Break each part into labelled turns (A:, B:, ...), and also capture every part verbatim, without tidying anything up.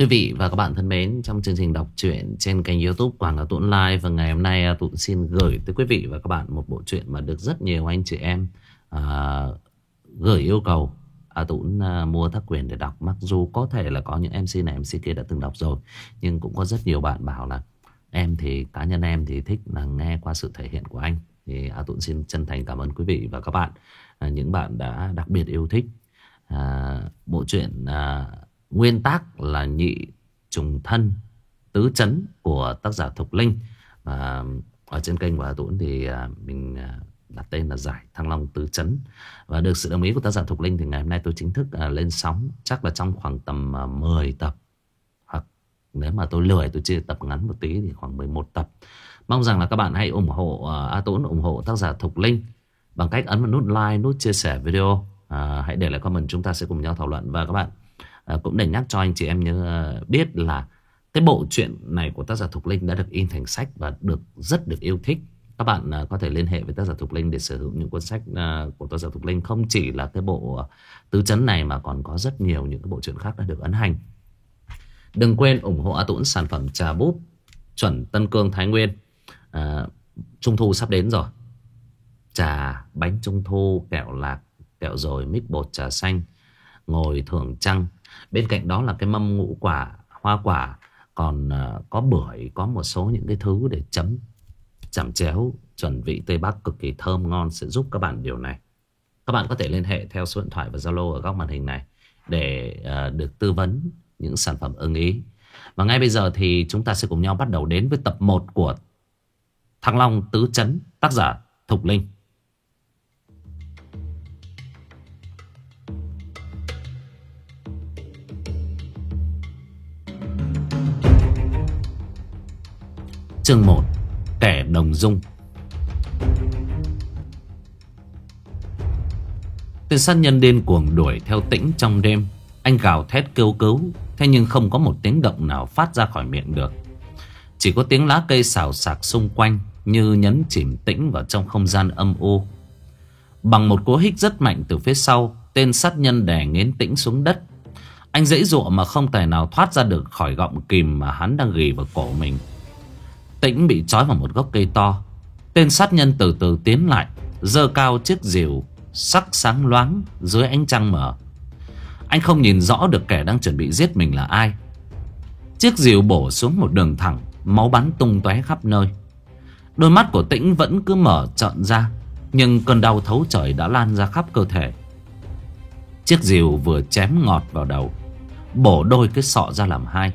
A: Quý vị và các bạn thân mến, trong chương trình đọc truyện trên kênh YouTube Quảng Cáo Tũng Live, và ngày hôm nay Tũng xin gửi tới quý vị và các bạn một bộ truyện mà được rất nhiều anh chị em à, gửi yêu cầu à, Tũng à, mua tác quyền để đọc. Mặc dù có thể là có những em xê này em xê kia đã từng đọc rồi, nhưng cũng có rất nhiều bạn bảo là em thì cá nhân em thì thích là nghe qua sự thể hiện của anh. Thì à, Tũng xin chân thành cảm ơn quý vị và các bạn, à, những bạn đã đặc biệt yêu thích à, bộ truyện à, nguyên tác là Nhị Trùng Thân Tứ Chấn của tác giả Thục Linh. Và ở trên kênh của Hà Tũng thì mình đặt tên là Giải Thăng Long Tứ Chấn. Và được sự đồng ý của tác giả Thục Linh thì ngày hôm nay tôi chính thức lên sóng. Chắc là trong khoảng tầm mười tập, hoặc nếu mà tôi lười tôi chia tập ngắn một tí thì khoảng mười một tập. Mong rằng là các bạn hãy ủng hộ A Tũng, ủng hộ tác giả Thục Linh bằng cách ấn vào nút like, nút chia sẻ video. à, Hãy để lại comment, chúng ta sẽ cùng nhau thảo luận. Và các bạn À, cũng để nhắc cho anh chị em nhớ uh, biết là cái bộ truyện này của tác giả Thục Linh đã được in thành sách và được rất được yêu thích. Các bạn uh, có thể liên hệ với tác giả Thục Linh để sở hữu những cuốn sách uh, của tác giả Thục Linh. Không chỉ là cái bộ uh, tứ chấn này mà còn có rất nhiều những cái bộ truyện khác đã được ấn hành. Đừng quên ủng hộ A Tũng sản phẩm trà búp chuẩn Tân Cương Thái Nguyên. uh, Trung thu sắp đến rồi. Trà, bánh trung thu, kẹo lạc, kẹo rồi, mix bột trà xanh, ngồi thưởng trăng. Bên cạnh đó là cái mâm ngũ quả, hoa quả. Còn uh, có bưởi, có một số những cái thứ để chấm chẩm chéo chuẩn vị Tây Bắc cực kỳ thơm ngon, sẽ giúp các bạn điều này. Các bạn có thể liên hệ theo số điện thoại và Zalo ở góc màn hình này để uh, được tư vấn những sản phẩm ưng ý. Và ngay bây giờ thì chúng ta sẽ cùng nhau bắt đầu đến với tập một của Thăng Long Tứ Chấn, tác giả Thục Linh. Chương một. Kẻ đồng dung. Tên sát nhân điên cuồng đuổi theo Tĩnh trong đêm. Anh gào thét kêu cứu, thế nhưng không có một tiếng động nào phát ra khỏi miệng được. Chỉ có tiếng lá cây xào xạc xung quanh, như nhấn chìm Tĩnh vào trong không gian âm u. Bằng một cú hích rất mạnh từ phía sau, tên sát nhân đè nghiến Tĩnh xuống đất. Anh giãy giụa mà không tài nào thoát ra được khỏi gọng kìm mà hắn đang ghì vào cổ mình. Tĩnh bị trói vào một gốc cây to. Tên sát nhân từ từ tiến lại, giơ cao chiếc rìu sắc sáng loáng dưới ánh trăng mờ. Anh không nhìn rõ được kẻ đang chuẩn bị giết mình là ai. Chiếc rìu bổ xuống một đường thẳng, máu bắn tung tóe khắp nơi. Đôi mắt của Tĩnh vẫn cứ mở trợn ra, nhưng cơn đau thấu trời đã lan ra khắp cơ thể. Chiếc rìu vừa chém ngọt vào đầu, bổ đôi cái sọ ra làm hai.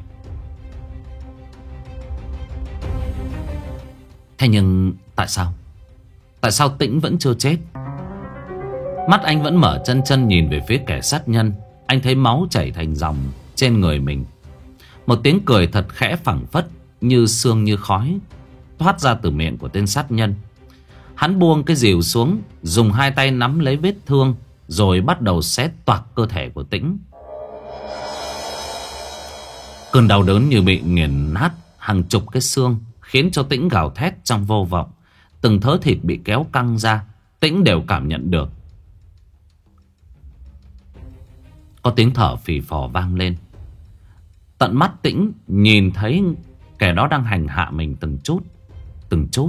A: Thế nhưng tại sao? Tại sao Tĩnh vẫn chưa chết? Mắt anh vẫn mở chân chân nhìn về phía kẻ sát nhân. Anh thấy máu chảy thành dòng trên người mình. Một tiếng cười thật khẽ phảng phất, như sương như khói, thoát ra từ miệng của tên sát nhân. Hắn buông cái rìu xuống, dùng hai tay nắm lấy vết thương, rồi bắt đầu xé toạc cơ thể của Tĩnh. Cơn đau đớn như bị nghiền nát hàng chục cái xương, khiến cho Tĩnh gào thét trong vô vọng. Từng thớ thịt bị kéo căng ra, Tĩnh đều cảm nhận được. Có tiếng thở phì phò vang lên. Tận mắt Tĩnh nhìn thấy kẻ đó đang hành hạ mình từng chút, từng chút.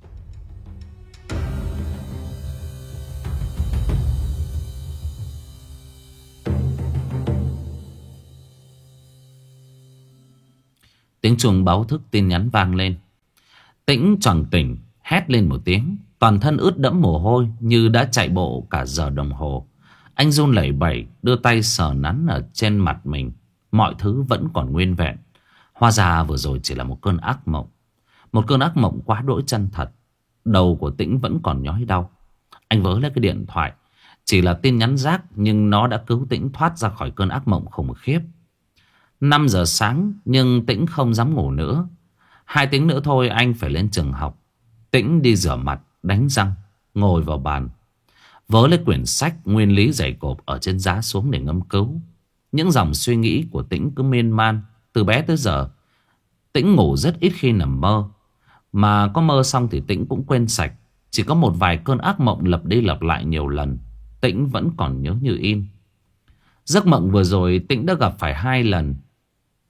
A: Tiếng chuông báo thức tin nhắn vang lên. Tĩnh choàng tỉnh, hét lên một tiếng. Toàn thân ướt đẫm mồ hôi, như đã chạy bộ cả giờ đồng hồ. Anh run lẩy bẩy, đưa tay sờ nắn ở trên mặt mình. Mọi thứ vẫn còn nguyên vẹn. Hóa ra vừa rồi chỉ là một cơn ác mộng. Một cơn ác mộng quá đỗi chân thật. Đầu của Tĩnh vẫn còn nhói đau. Anh vớ lấy cái điện thoại. Chỉ là tin nhắn rác, nhưng nó đã cứu Tĩnh thoát ra khỏi cơn ác mộng khủng khiếp. Năm giờ sáng, nhưng Tĩnh không dám ngủ nữa. Hai tiếng nữa thôi anh phải lên trường học. Tĩnh đi rửa mặt, đánh răng, ngồi vào bàn, vớ lấy quyển sách nguyên lý dày cộp ở trên giá xuống để ngâm cứu. Những dòng suy nghĩ của Tĩnh cứ miên man. Từ bé tới giờ, Tĩnh ngủ rất ít khi nằm mơ. Mà có mơ xong thì Tĩnh cũng quên sạch. Chỉ có một vài cơn ác mộng lặp đi lặp lại nhiều lần, Tĩnh vẫn còn nhớ như in. Giấc mộng vừa rồi Tĩnh đã gặp phải hai lần.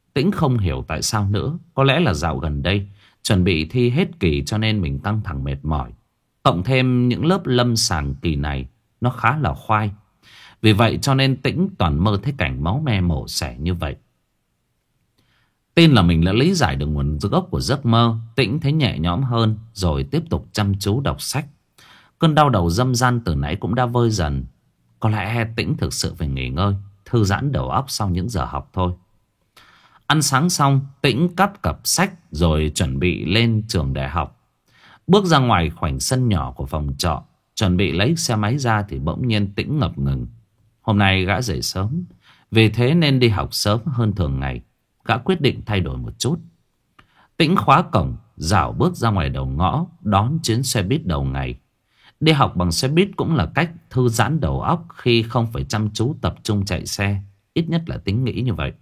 A: Tĩnh không hiểu tại sao nữa. Có lẽ là dạo gần đây chuẩn bị thi hết kỳ cho nên mình căng thẳng mệt mỏi. Cộng thêm những lớp lâm sàng kỳ này nó khá là khoai. Vì vậy cho nên Tĩnh toàn mơ thấy cảnh máu me mổ xẻ như vậy. Tin là mình đã lý giải được nguồn gốc của giấc mơ. Tĩnh thấy nhẹ nhõm hơn rồi tiếp tục chăm chú đọc sách. Cơn đau đầu dâm gian từ nãy cũng đã vơi dần. Có lẽ Tĩnh thực sự phải nghỉ ngơi, thư giãn đầu óc sau những giờ học thôi. Ăn sáng xong, Tĩnh cắp cặp sách rồi chuẩn bị lên trường đại học. Bước ra ngoài khoảnh sân nhỏ của phòng trọ, chuẩn bị lấy xe máy ra thì bỗng nhiên Tĩnh ngập ngừng. Hôm nay gã dậy sớm, vì thế nên đi học sớm hơn thường ngày. Gã quyết định thay đổi một chút. Tĩnh khóa cổng, dạo bước ra ngoài đầu ngõ, đón chuyến xe buýt đầu ngày. Đi học bằng xe buýt cũng là cách thư giãn đầu óc khi không phải chăm chú tập trung chạy xe. Ít nhất là Tĩnh nghĩ như vậy.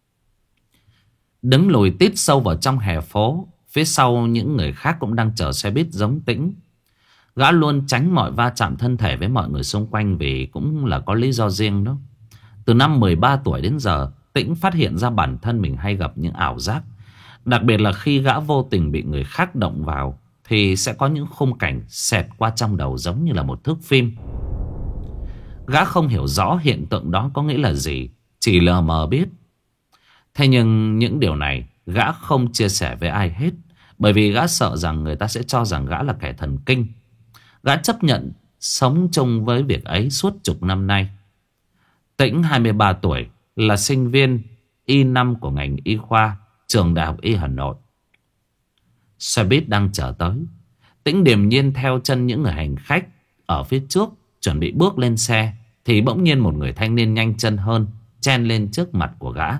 A: Đứng lùi tít sâu vào trong hè phố, phía sau những người khác cũng đang chờ xe buýt giống Tĩnh. Gã luôn tránh mọi va chạm thân thể với mọi người xung quanh vì cũng là có lý do riêng đó. Từ năm mười ba tuổi đến giờ, Tĩnh phát hiện ra bản thân mình hay gặp những ảo giác. Đặc biệt là khi gã vô tình bị người khác động vào thì sẽ có những khung cảnh xẹt qua trong đầu giống như là một thước phim. Gã không hiểu rõ hiện tượng đó có nghĩa là gì, chỉ lờ mờ biết. Thế nhưng những điều này gã không chia sẻ với ai hết, bởi vì gã sợ rằng người ta sẽ cho rằng gã là kẻ thần kinh. Gã chấp nhận sống chung với việc ấy suốt chục năm nay. Tĩnh hai mươi ba tuổi, là sinh viên y năm của ngành y khoa, trường Đại học Y Hà Nội. Xe buýt đang chờ tới. Tĩnh điềm nhiên theo chân những người hành khách ở phía trước, chuẩn bị bước lên xe, thì bỗng nhiên một người thanh niên nhanh chân hơn chen lên trước mặt của gã.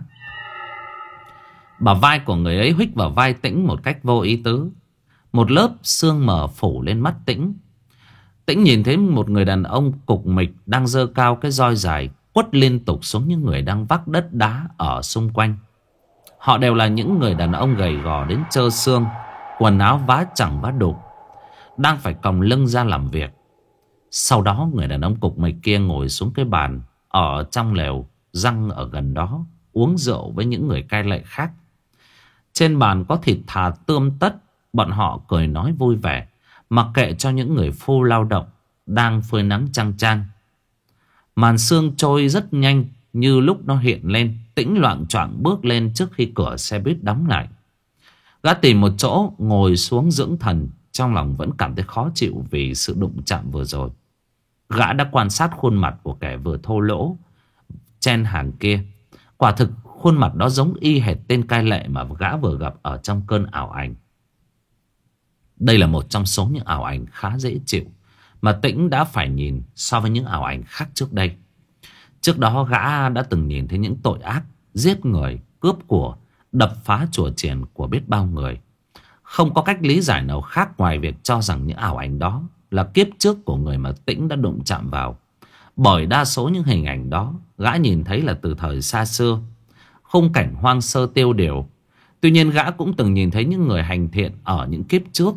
A: Bả vai của người ấy huých vào vai Tĩnh một cách vô ý tứ. Một lớp sương mờ phủ lên mắt Tĩnh. Tĩnh nhìn thấy một người đàn ông cục mịch đang giơ cao cái roi dài, quất liên tục xuống những người đang vác đất đá ở xung quanh. Họ đều là những người đàn ông gầy gò đến trơ xương, quần áo vá chẳng vá đục, đang phải còng lưng ra làm việc. Sau đó người đàn ông cục mịch kia ngồi xuống cái bàn ở trong lều răng ở gần đó, uống rượu với những người cai lệ khác. Trên bàn có thịt thà tươm tất. Bọn họ cười nói vui vẻ, mặc kệ cho những người phu lao động đang phơi nắng chang chang. Màn sương trôi rất nhanh, như lúc nó hiện lên. Tĩnh loạng choạng bước lên trước khi cửa xe buýt đóng lại. Gã tìm một chỗ ngồi xuống dưỡng thần, trong lòng vẫn cảm thấy khó chịu vì sự đụng chạm vừa rồi. Gã đã quan sát khuôn mặt của kẻ vừa thô lỗ chen hàng kia. Quả thực khuôn mặt đó giống y hệt tên cai lệ mà gã vừa gặp ở trong cơn ảo ảnh. Đây là một trong số những ảo ảnh khá dễ chịu mà Tĩnh đã phải nhìn so với những ảo ảnh khác trước đây. Trước đó gã đã từng nhìn thấy những tội ác, giết người, cướp của, đập phá chùa chiền của biết bao người. Không có cách lý giải nào khác ngoài việc cho rằng những ảo ảnh đó là kiếp trước của người mà Tĩnh đã đụng chạm vào. Bởi đa số những hình ảnh đó gã nhìn thấy là từ thời xa xưa, khung cảnh hoang sơ tiêu điều. Tuy nhiên gã cũng từng nhìn thấy những người hành thiện ở những kiếp trước,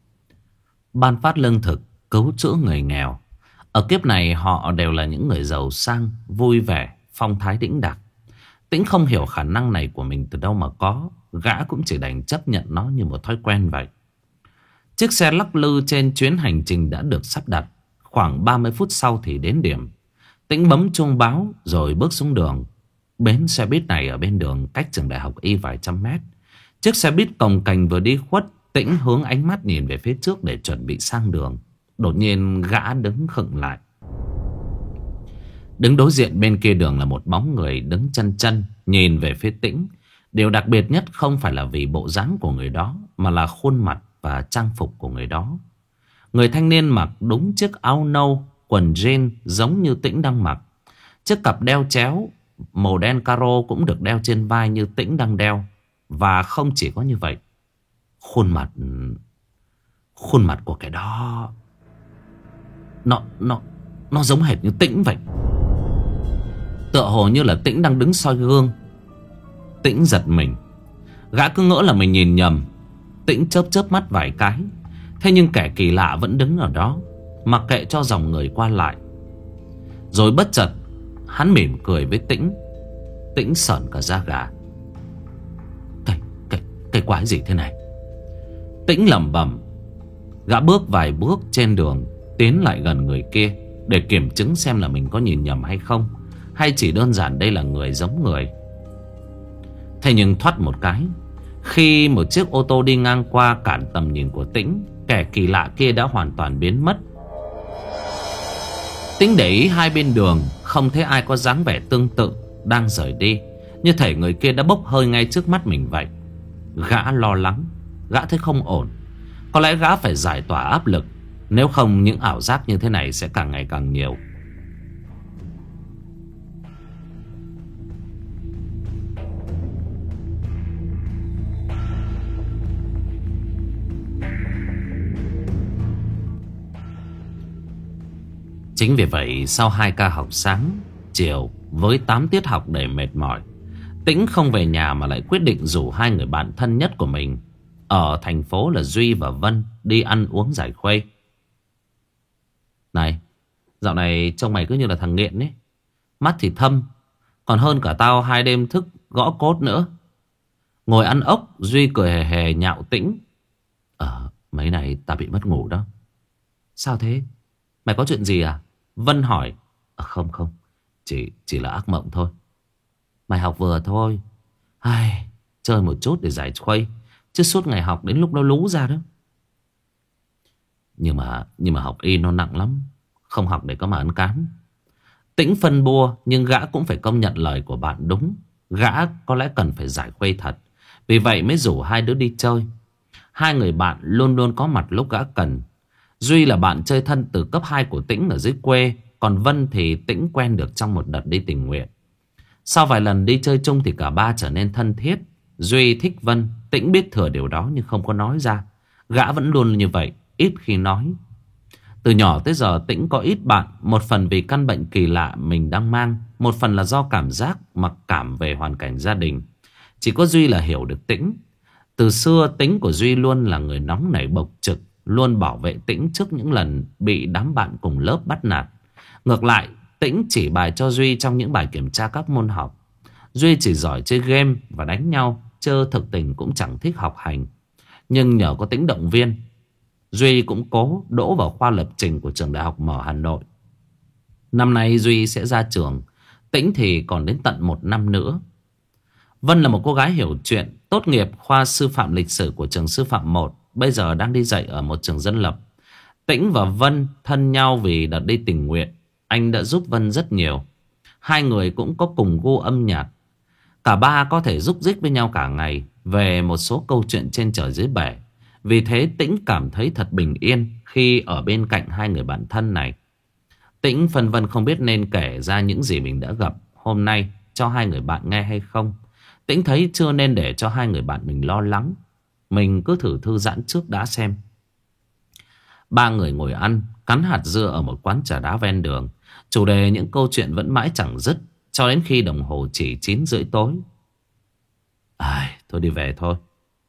A: ban phát lương thực, cứu chữa người nghèo. Ở kiếp này họ đều là những người giàu sang, vui vẻ, phong thái đĩnh đạc. Tĩnh không hiểu khả năng này của mình từ đâu mà có. Gã cũng chỉ đành chấp nhận nó như một thói quen vậy. Chiếc xe lắc lư trên chuyến hành trình đã được sắp đặt. Khoảng ba mươi phút sau thì đến điểm. Tĩnh bấm chuông báo rồi bước xuống đường. Bến xe buýt này ở bên đường, cách trường Đại học Y vài trăm mét. Chiếc xe buýt cồng kềnh vừa đi khuất. Tĩnh hướng ánh mắt nhìn về phía trước để chuẩn bị sang đường. Đột nhiên gã đứng khựng lại. Đứng đối diện bên kia đường là một bóng người đứng chân chân nhìn về phía Tĩnh. Điều đặc biệt nhất không phải là vì bộ dáng của người đó, mà là khuôn mặt và trang phục của người đó. Người thanh niên mặc đúng chiếc áo nâu, quần jean giống như Tĩnh đang mặc. Chiếc cặp đeo chéo màu đen caro cũng được đeo trên vai như Tĩnh đang đeo. Và không chỉ có như vậy, Khuôn mặt Khuôn mặt của kẻ đó Nó Nó Nó giống hệt như Tĩnh vậy. Tựa hồ như là Tĩnh đang đứng soi gương. Tĩnh giật mình. Gã cứ ngỡ là mình nhìn nhầm. Tĩnh chớp chớp mắt vài cái. Thế nhưng kẻ kỳ lạ vẫn đứng ở đó, mặc kệ cho dòng người qua lại. Rồi bất chợt hắn mỉm cười với Tĩnh. Tĩnh sởn cả da gà. quái gì thế này? Tĩnh lẩm bẩm. Gã bước vài bước trên đường, tiến lại gần người kia để kiểm chứng xem là mình có nhìn nhầm hay không, hay chỉ đơn giản đây là người giống người. Thế nhưng thoát một cái, khi một chiếc ô tô đi ngang qua cản tầm nhìn của Tĩnh, kẻ kỳ lạ kia đã hoàn toàn biến mất. Tĩnh để ý hai bên đường không thấy ai có dáng vẻ tương tự đang rời đi, như thể người kia đã bốc hơi ngay trước mắt mình vậy. Gã lo lắng. Gã thấy không ổn. Có lẽ gã phải giải tỏa áp lực, nếu không những ảo giác như thế này sẽ càng ngày càng nhiều. Chính vì vậy sau hai ca học sáng, chiều với tám tiết học đầy mệt mỏi, Tĩnh không về nhà mà lại quyết định rủ hai người bạn thân nhất của mình ở thành phố là Duy và Vân đi ăn uống giải khuây. Này, dạo này trông mày cứ như là thằng nghiện ấy. Mắt thì thâm, còn hơn cả tao hai đêm thức gõ cốt nữa. Ngồi ăn ốc, Duy cười hề hề nhạo Tĩnh. Ờ, mấy này tao bị mất ngủ đó. Sao thế? Mày có chuyện gì à? Vân hỏi. À, không không, chỉ, chỉ là ác mộng thôi. Mày học vừa thôi. Ai, chơi một chút để giải khuây, chứ suốt ngày học đến lúc nó lú ra đó. Nhưng mà nhưng mà học y nó nặng lắm, không học để có mà ăn cám. Tĩnh phân bua, nhưng gã cũng phải công nhận lời của bạn đúng. Gã có lẽ cần phải giải khuây thật, vì vậy mới rủ hai đứa đi chơi. Hai người bạn luôn luôn có mặt lúc gã cần. Duy là bạn chơi thân từ cấp hai của Tĩnh ở dưới quê, còn Vân thì Tĩnh quen được trong một đợt đi tình nguyện. Sau vài lần đi chơi chung thì cả ba trở nên thân thiết. Duy thích Vân, Tĩnh biết thừa điều đó nhưng không có nói ra. Gã vẫn luôn như vậy, ít khi nói. Từ nhỏ tới giờ Tĩnh có ít bạn, một phần vì căn bệnh kỳ lạ mình đang mang, một phần là do cảm giác mặc cảm về hoàn cảnh gia đình. Chỉ có Duy là hiểu được Tĩnh. Từ xưa tính của Duy luôn là người nóng nảy bộc trực, luôn bảo vệ Tĩnh trước những lần bị đám bạn cùng lớp bắt nạt. Ngược lại, Tĩnh chỉ bài cho Duy trong những bài kiểm tra các môn học. Duy chỉ giỏi chơi game và đánh nhau, chứ thực tình cũng chẳng thích học hành. Nhưng nhờ có Tĩnh động viên, Duy cũng cố đỗ vào khoa lập trình của trường Đại học Mở Hà Nội. Năm nay Duy sẽ ra trường, Tĩnh thì còn đến tận một năm nữa. Vân là một cô gái hiểu chuyện, tốt nghiệp khoa sư phạm lịch sử của trường sư phạm một, bây giờ đang đi dạy ở một trường dân lập. Tĩnh và Vân thân nhau vì đợt đi tình nguyện, anh đã giúp Vân rất nhiều. Hai người cũng có cùng gu âm nhạc. Cả ba có thể rúc rích với nhau cả ngày về một số câu chuyện trên trời dưới bể. Vì thế Tĩnh cảm thấy thật bình yên khi ở bên cạnh hai người bạn thân này. Tĩnh phân vân không biết nên kể ra những gì mình đã gặp hôm nay cho hai người bạn nghe hay không. Tĩnh thấy chưa nên để cho hai người bạn mình lo lắng. Mình cứ thử thư giãn trước đã xem. Ba người ngồi ăn, cắn hạt dưa ở một quán trà đá ven đường. Chủ đề những câu chuyện vẫn mãi chẳng dứt, cho đến khi đồng hồ chỉ chín rưỡi tối. Ai, thôi đi về thôi.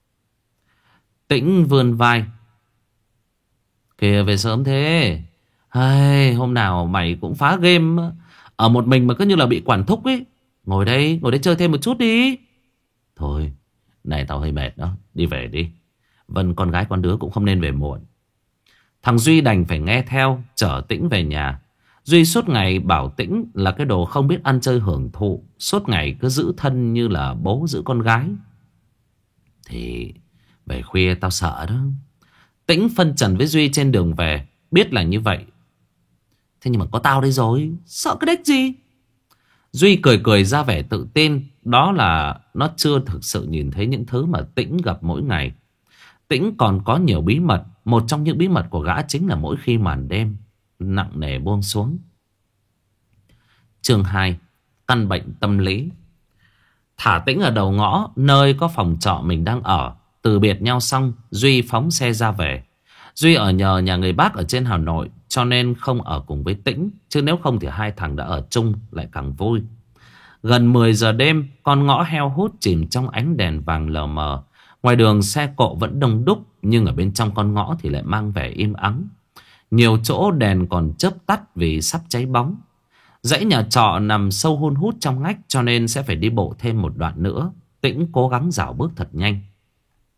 A: Tĩnh vươn vai. Kìa về sớm thế. Ai, hôm nào mày cũng phá game ở một mình mà cứ như là bị quản thúc ấy. Ngồi đây, ngồi đây chơi thêm một chút đi. Thôi, này tao hơi mệt đó, đi về đi. Vân con gái con đứa cũng không nên về muộn. Thằng Duy đành phải nghe theo, chở Tĩnh về nhà. Duy suốt ngày bảo Tĩnh là cái đồ không biết ăn chơi hưởng thụ, suốt ngày cứ giữ thân như là bố giữ con gái. Thì về khuya tao sợ đó. Tĩnh phân trần với Duy trên đường về, biết là như vậy. Thế nhưng mà có tao đây rồi, sợ cái đếch gì. Duy cười cười ra vẻ tự tin. Đó là nó chưa thực sự nhìn thấy những thứ mà Tĩnh gặp mỗi ngày. Tĩnh còn có nhiều bí mật. Một trong những bí mật của gã chính là mỗi khi màn đêm nặng nề buông xuống. Chương hai. Căn bệnh tâm lý. Thả Tĩnh ở đầu ngõ, nơi có phòng trọ mình đang ở. Từ biệt nhau xong, Duy phóng xe ra về. Duy ở nhờ nhà người bác ở trên Hà Nội, cho nên không ở cùng với Tĩnh. Chứ nếu không thì hai thằng đã ở chung lại càng vui. Gần mười giờ đêm, con ngõ heo hút chìm trong ánh đèn vàng lờ mờ. Ngoài đường xe cộ vẫn đông đúc, nhưng ở bên trong con ngõ thì lại mang vẻ im ắng. Nhiều chỗ đèn còn chớp tắt vì sắp cháy bóng. Dãy nhà trọ nằm sâu hun hút trong ngách, cho nên sẽ phải đi bộ thêm một đoạn nữa. Tĩnh cố gắng dạo bước thật nhanh.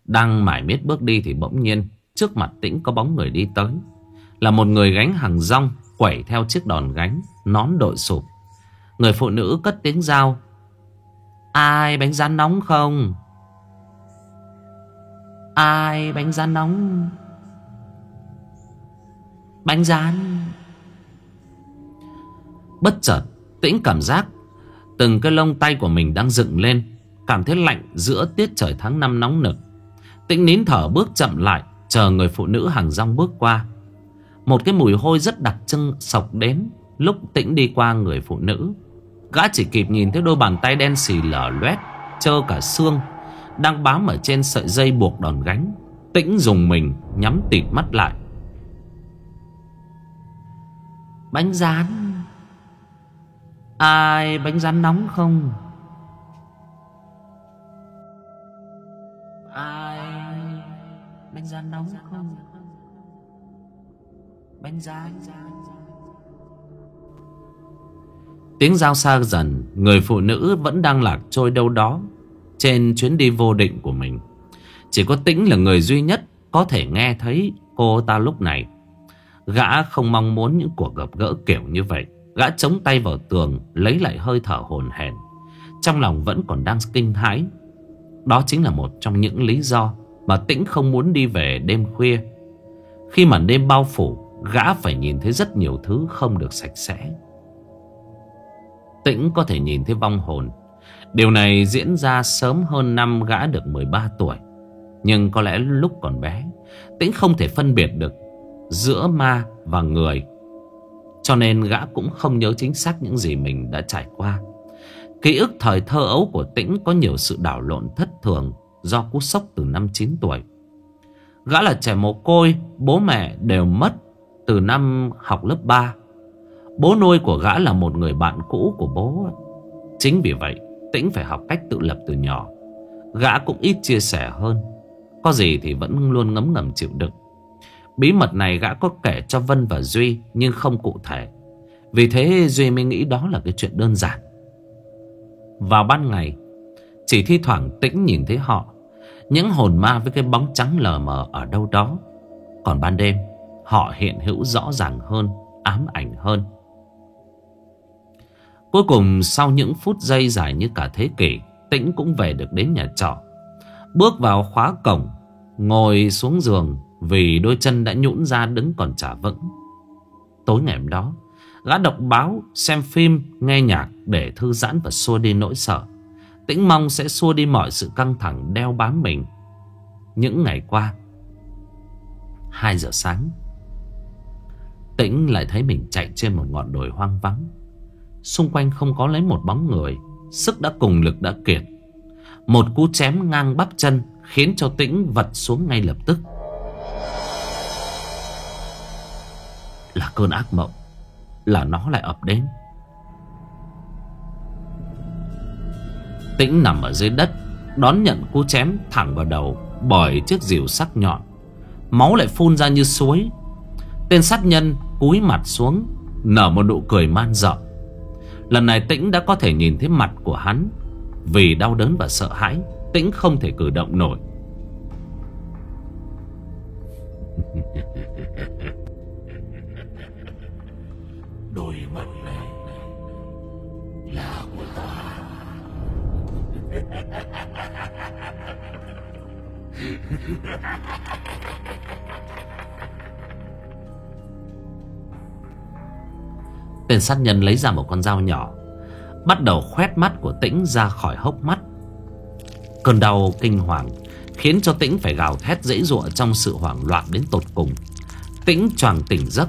A: Đang mải miết bước đi thì bỗng nhiên trước mặt Tĩnh có bóng người đi tới. Là một người gánh hàng rong, quẩy theo chiếc đòn gánh, nón đội sụp. Người phụ nữ cất tiếng rao: "Ai bánh rán nóng không? Ai bánh rán nóng? Bánh rán." Bất chợt Tĩnh cảm giác từng cái lông tay của mình đang dựng lên, cảm thấy lạnh giữa tiết trời tháng năm nóng nực. Tĩnh nín thở bước chậm lại, chờ người phụ nữ hàng rong bước qua. Một cái mùi hôi rất đặc trưng xộc đến lúc Tĩnh đi qua người phụ nữ. Gã chỉ kịp nhìn thấy đôi bàn tay đen xì lở loét, trơ cả xương, đang bám ở trên sợi dây buộc đòn gánh. Tĩnh dùng mình nhắm tịt mắt lại. "Bánh rán, ai bánh rán nóng không? Ai bánh rán nóng không? Bánh rán." Tiếng rao xa dần. Người phụ nữ vẫn đang lạc trôi đâu đó trên chuyến đi vô định của mình. Chỉ có Tĩnh là người duy nhất có thể nghe thấy cô ta lúc này. Gã không mong muốn những cuộc gặp gỡ kiểu như vậy. Gã chống tay vào tường, lấy lại hơi thở hổn hển. Trong lòng vẫn còn đang kinh hãi. Đó chính là một trong những lý do mà Tĩnh không muốn đi về đêm khuya. Khi màn đêm bao phủ, gã phải nhìn thấy rất nhiều thứ không được sạch sẽ. Tĩnh có thể nhìn thấy vong hồn. Điều này diễn ra sớm hơn năm gã được mười ba tuổi. Nhưng có lẽ lúc còn bé, Tĩnh không thể phân biệt được giữa ma và người, cho nên gã cũng không nhớ chính xác những gì mình đã trải qua. Ký ức thời thơ ấu của Tĩnh có nhiều sự đảo lộn thất thường do cú sốc từ năm chín tuổi. Gã là trẻ mồ côi, bố mẹ đều mất từ năm học lớp ba. Bố nuôi của gã là một người bạn cũ của bố. Chính vì vậy Tĩnh phải học cách tự lập từ nhỏ. Gã cũng ít chia sẻ hơn, có gì thì vẫn luôn ngấm ngầm chịu đựng. Bí mật này gã có kể cho Vân và Duy, nhưng không cụ thể. Vì thế Duy mới nghĩ đó là cái chuyện đơn giản. Vào ban ngày, chỉ thi thoảng Tĩnh nhìn thấy họ, những hồn ma với cái bóng trắng lờ mờ ở đâu đó. Còn ban đêm, họ hiện hữu rõ ràng hơn, ám ảnh hơn. Cuối cùng sau những phút giây dài như cả thế kỷ, Tĩnh cũng về được đến nhà trọ. Bước vào khóa cổng, ngồi xuống giường vì đôi chân đã nhũn ra đứng còn chả vững. Tối ngày hôm đó, gã đọc báo, xem phim, nghe nhạc để thư giãn và xua đi nỗi sợ. Tĩnh mong sẽ xua đi mọi sự căng thẳng đeo bám mình. Những ngày qua, hai giờ sáng, Tĩnh lại thấy mình chạy trên một ngọn đồi hoang vắng. Xung quanh không có lấy một bóng người. Sức đã cùng lực đã kiệt. Một cú chém ngang bắp chân khiến cho Tĩnh vật xuống ngay lập tức. Là cơn ác mộng, là nó lại ập đến. Tĩnh nằm ở dưới đất, đón nhận cú chém thẳng vào đầu bởi chiếc rìu sắc nhọn. Máu lại phun ra như suối. Tên sát nhân cúi mặt xuống, nở một nụ cười man dợ. Lần này Tĩnh đã có thể nhìn thấy mặt của hắn. Vì đau đớn và sợ hãi, Tĩnh không thể cử động nổi. Đôi mắt này là của ta. Tên sát nhân lấy ra một con dao nhỏ, bắt đầu khoét mắt của Tĩnh ra khỏi hốc mắt. Cơn đau kinh hoàng khiến cho Tĩnh phải gào thét giãy giụa trong sự hoảng loạn đến tột cùng. Tĩnh choàng tỉnh giấc.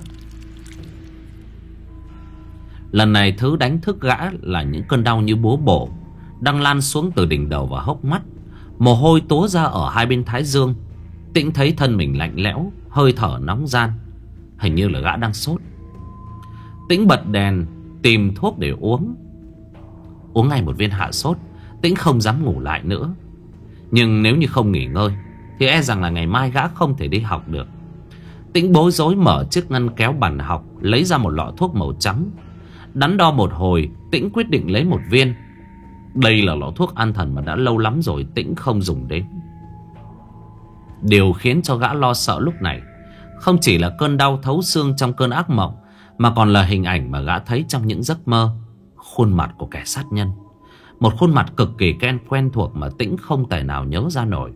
A: Lần này thứ đánh thức gã là những cơn đau như búa bổ đang lan xuống từ đỉnh đầu và hốc mắt. Mồ hôi túa ra ở hai bên thái dương. Tĩnh thấy thân mình lạnh lẽo, hơi thở nóng ran. Hình như là gã đang sốt. Tĩnh bật đèn tìm thuốc để uống. Uống ngay một viên hạ sốt. Tĩnh không dám ngủ lại nữa. Nhưng nếu như không nghỉ ngơi thì e rằng là ngày mai gã không thể đi học được. Tĩnh bối rối mở chiếc ngăn kéo bàn học, lấy ra một lọ thuốc màu trắng. Đắn đo một hồi, Tĩnh quyết định lấy một viên. Đây là lọ thuốc an thần mà đã lâu lắm rồi Tĩnh không dùng đến. Điều khiến cho gã lo sợ lúc này không chỉ là cơn đau thấu xương trong cơn ác mộng, mà còn là hình ảnh mà gã thấy trong những giấc mơ. Khuôn mặt của kẻ sát nhân, một khuôn mặt cực kỳ quen quen thuộc mà Tĩnh không thể nào nhớ ra nổi.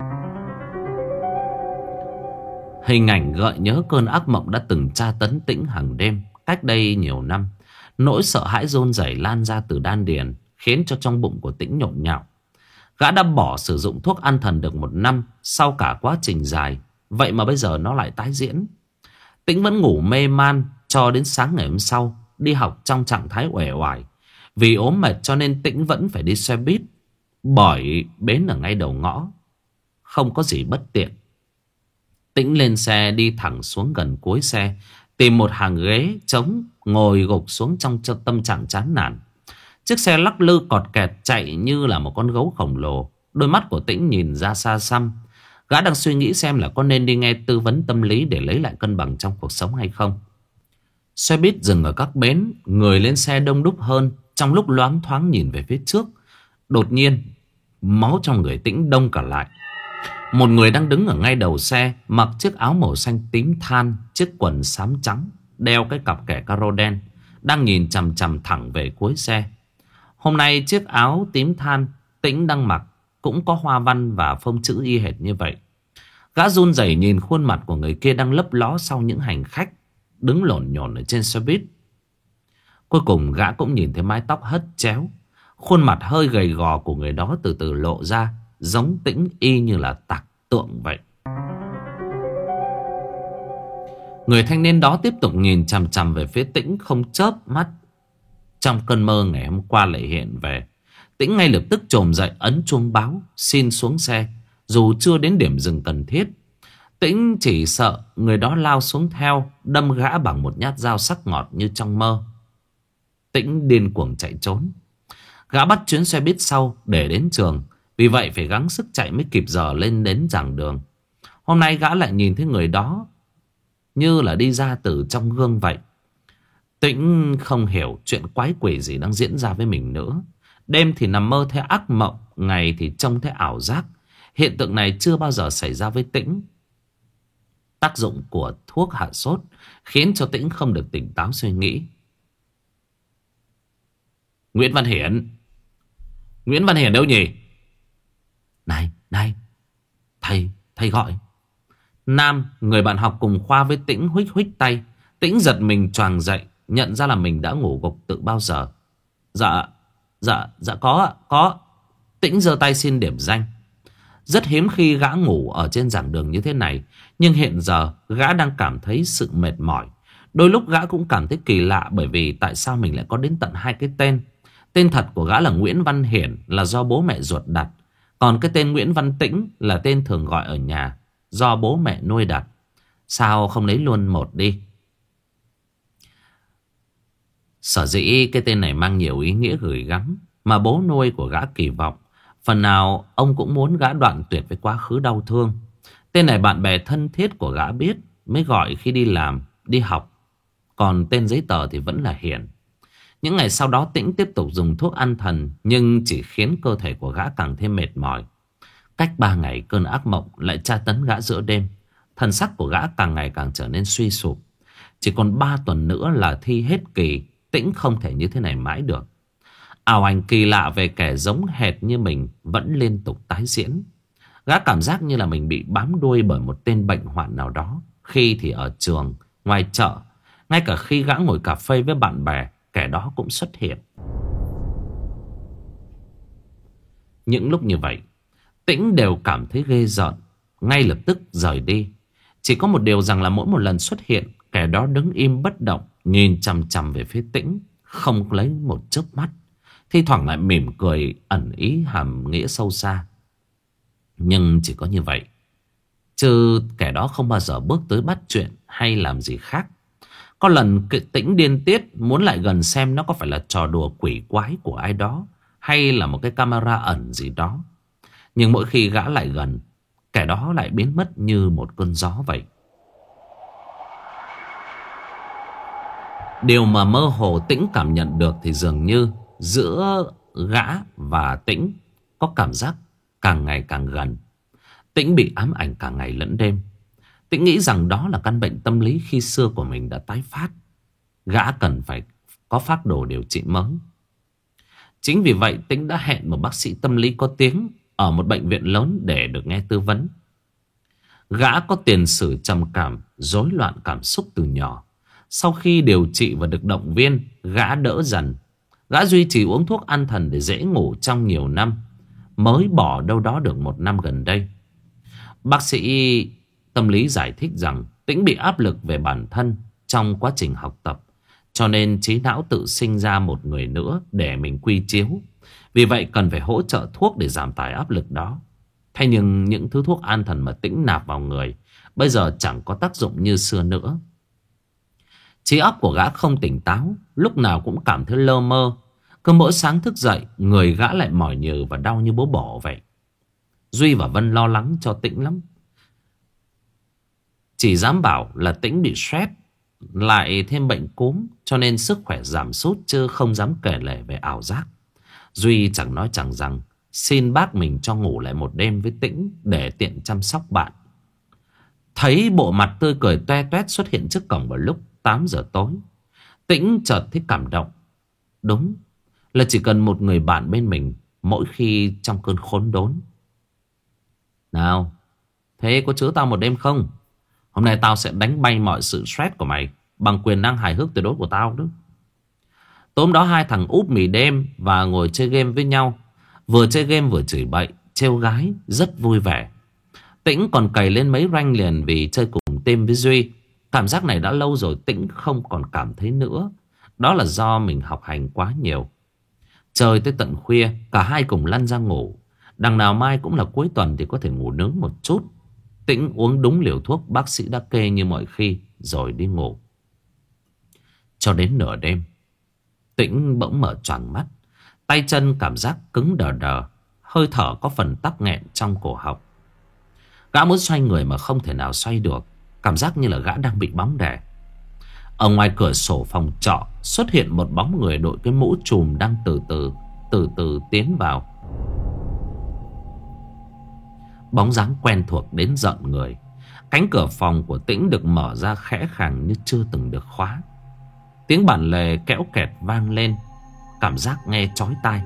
A: Hình ảnh gợi nhớ cơn ác mộng đã từng tra tấn Tĩnh hàng đêm cách đây nhiều năm. Nỗi sợ hãi rôn rẩy lan ra từ đan điền, khiến cho trong bụng của Tĩnh nhộn nhạo. Gã đã bỏ sử dụng thuốc an thần được một năm sau cả quá trình dài, vậy mà bây giờ nó lại tái diễn. Tĩnh vẫn ngủ mê man cho đến sáng ngày hôm sau, đi học trong trạng thái uể oải. Vì ốm mệt cho nên Tĩnh vẫn phải đi xe buýt, bởi bến ở ngay đầu ngõ, không có gì bất tiện. Tĩnh lên xe đi thẳng xuống gần cuối xe, tìm một hàng ghế trống, ngồi gục xuống trong tâm trạng chán nản. Chiếc xe lắc lư cọt kẹt chạy như là một con gấu khổng lồ. Đôi mắt của Tĩnh nhìn ra xa xăm. Gã đang suy nghĩ xem là có nên đi nghe tư vấn tâm lý để lấy lại cân bằng trong cuộc sống hay không. Xe buýt dừng ở các bến, người lên xe đông đúc hơn. Trong lúc loáng thoáng nhìn về phía trước, đột nhiên máu trong người Tĩnh đông cả lại. Một người đang đứng ở ngay đầu xe, mặc chiếc áo màu xanh tím than, chiếc quần xám trắng, đeo cái cặp kẻ caro đen, đang nhìn chằm chằm thẳng về cuối xe. Hôm nay chiếc áo tím than Tĩnh đang mặc cũng có hoa văn và phông chữ y hệt như vậy. Gã run rẩy nhìn khuôn mặt của người kia đang lấp ló sau những hành khách đứng lổn nhổn ở trên xe buýt. Cuối cùng gã cũng nhìn thấy mái tóc hất chéo, khuôn mặt hơi gầy gò của người đó từ từ lộ ra, giống Tĩnh y như là tạc tượng vậy. Người thanh niên đó tiếp tục nhìn chằm chằm về phía Tĩnh không chớp mắt. Trong cơn mơ ngày hôm qua lại hiện về. Tĩnh ngay lập tức chồm dậy ấn chuông báo xin xuống xe, dù chưa đến điểm dừng cần thiết. Tĩnh chỉ sợ người đó lao xuống theo, đâm gã bằng một nhát dao sắc ngọt như trong mơ. Tĩnh điên cuồng chạy trốn. Gã bắt chuyến xe buýt sau để đến trường, vì vậy phải gắng sức chạy mới kịp giờ lên đến giảng đường. Hôm nay gã lại nhìn thấy người đó như là đi ra từ trong gương vậy. Tĩnh không hiểu chuyện quái quỷ gì đang diễn ra với mình nữa. Đêm thì nằm mơ thấy ác mộng, ngày thì trông thấy ảo giác. Hiện tượng này chưa bao giờ xảy ra với Tĩnh. Tác dụng của thuốc hạ sốt khiến cho Tĩnh không được tỉnh táo suy nghĩ. Nguyễn Văn Hiển, Nguyễn Văn Hiển đâu nhỉ? Này, này, thầy, thầy gọi. Nam, người bạn học cùng khoa với Tĩnh huých huých tay. Tĩnh giật mình choàng dậy, nhận ra là mình đã ngủ gục từ bao giờ. Dạ, dạ, dạ có ạ, có. Tĩnh giơ tay xin điểm danh. Rất hiếm khi gã ngủ ở trên giảng đường như thế này, nhưng hiện giờ gã đang cảm thấy sự mệt mỏi. Đôi lúc gã cũng cảm thấy kỳ lạ, bởi vì tại sao mình lại có đến tận hai cái tên. Tên thật của gã là Nguyễn Văn Hiển, là do bố mẹ ruột đặt. Còn cái tên Nguyễn Văn Tĩnh là tên thường gọi ở nhà, do bố mẹ nuôi đặt. Sao không lấy luôn một đi? Sở dĩ cái tên này mang nhiều ý nghĩa gửi gắm, mà bố nuôi của gã kỳ vọng phần nào ông cũng muốn gã đoạn tuyệt với quá khứ đau thương. Tên này bạn bè thân thiết của gã biết, mới gọi khi đi làm, đi học. Còn tên giấy tờ thì vẫn là Hiển. Những ngày sau đó Tĩnh tiếp tục dùng thuốc an thần, nhưng chỉ khiến cơ thể của gã càng thêm mệt mỏi. Cách ba ngày cơn ác mộng lại tra tấn gã giữa đêm. Thần sắc của gã càng ngày càng trở nên suy sụp. Chỉ còn ba tuần nữa là thi hết kỳ. Tĩnh không thể như thế này mãi được. Ảo ảnh kỳ lạ về kẻ giống hệt như mình vẫn liên tục tái diễn. Gã cảm giác như là mình bị bám đuôi bởi một tên bệnh hoạn nào đó. Khi thì ở trường, ngoài chợ, ngay cả khi gã ngồi cà phê với bạn bè, kẻ đó cũng xuất hiện. Những lúc như vậy, Tĩnh đều cảm thấy ghê rợn, ngay lập tức rời đi. Chỉ có một điều rằng là mỗi một lần xuất hiện, kẻ đó đứng im bất động, nhìn chằm chằm về phía Tĩnh, không lấy một chớp mắt. Thi thoảng lại mỉm cười ẩn ý hàm nghĩa sâu xa. Nhưng chỉ có như vậy, chứ kẻ đó không bao giờ bước tới bắt chuyện hay làm gì khác. Có lần Tĩnh điên tiết muốn lại gần xem nó có phải là trò đùa quỷ quái của ai đó, hay là một cái camera ẩn gì đó. Nhưng mỗi khi gã lại gần, kẻ đó lại biến mất như một cơn gió vậy. Điều mà mơ hồ Tĩnh cảm nhận được thì dường như giữa gã và Tĩnh có cảm giác càng ngày càng gần. Tĩnh bị ám ảnh cả ngày lẫn đêm. Tĩnh nghĩ rằng đó là căn bệnh tâm lý khi xưa của mình đã tái phát. Gã cần phải có phác đồ điều trị mới. Chính vì vậy Tĩnh đã hẹn một bác sĩ tâm lý có tiếng ở một bệnh viện lớn để được nghe tư vấn. Gã có tiền sử trầm cảm, rối loạn cảm xúc từ nhỏ. Sau khi điều trị và được động viên, gã đỡ dần. Gã duy trì uống thuốc an thần để dễ ngủ trong nhiều năm, mới bỏ đâu đó được một năm gần đây. Bác sĩ tâm lý giải thích rằng Tĩnh bị áp lực về bản thân trong quá trình học tập, cho nên trí não tự sinh ra một người nữa để mình quy chiếu. Vì vậy cần phải hỗ trợ thuốc để giảm tải áp lực đó. Thế nhưng những thứ thuốc an thần mà Tĩnh nạp vào người bây giờ chẳng có tác dụng như xưa nữa. Trí óc của gã không tỉnh táo, lúc nào cũng cảm thấy lơ mơ. Cứ mỗi sáng thức dậy, người gã lại mỏi nhừ và đau như búa bổ vậy. Duy và Vân lo lắng cho Tĩnh lắm. Chỉ dám bảo là Tĩnh bị stress, lại thêm bệnh cúm, cho nên sức khỏe giảm sút, chứ không dám kể lể về ảo giác. Duy chẳng nói chẳng rằng xin bác mình cho ngủ lại một đêm với Tĩnh để tiện chăm sóc bạn. Thấy bộ mặt tươi cười toe toét xuất hiện trước cổng vào lúc tám giờ tối, Tĩnh chợt thấy cảm động. Đúng là chỉ cần một người bạn bên mình mỗi khi trong cơn khốn đốn. Nào, thế có chứa tao một đêm không? Hôm nay tao sẽ đánh bay mọi sự stress của mày bằng quyền năng hài hước tuyệt đối của tao đó. Tối hôm đó hai thằng úp mì đêm và ngồi chơi game với nhau. Vừa chơi game vừa chửi bậy, trêu gái, rất vui vẻ. Tĩnh còn cày lên mấy rank liền vì chơi cùng team với Duy. Cảm giác này đã lâu rồi Tĩnh không còn cảm thấy nữa. Đó là do mình học hành quá nhiều. Chơi tới tận khuya, cả hai cùng lăn ra ngủ. Đằng nào mai cũng là cuối tuần thì có thể ngủ nướng một chút. Tĩnh uống đúng liều thuốc bác sĩ đã kê như mọi khi rồi đi ngủ. Cho đến nửa đêm, Tĩnh bỗng mở choàng mắt. Tay chân cảm giác cứng đờ đờ, hơi thở có phần tắc nghẹn trong cổ họng. Gã muốn xoay người mà không thể nào xoay được. Cảm giác như là gã đang bị bóng đè. Ở ngoài cửa sổ phòng trọ xuất hiện một bóng người đội cái mũ trùm đang từ từ Từ từ tiến vào. Bóng dáng quen thuộc đến giận người. Cánh cửa phòng của Tĩnh được mở ra khẽ khàng như chưa từng được khóa. Tiếng bản lề kéo kẹt vang lên, cảm giác nghe chói tai.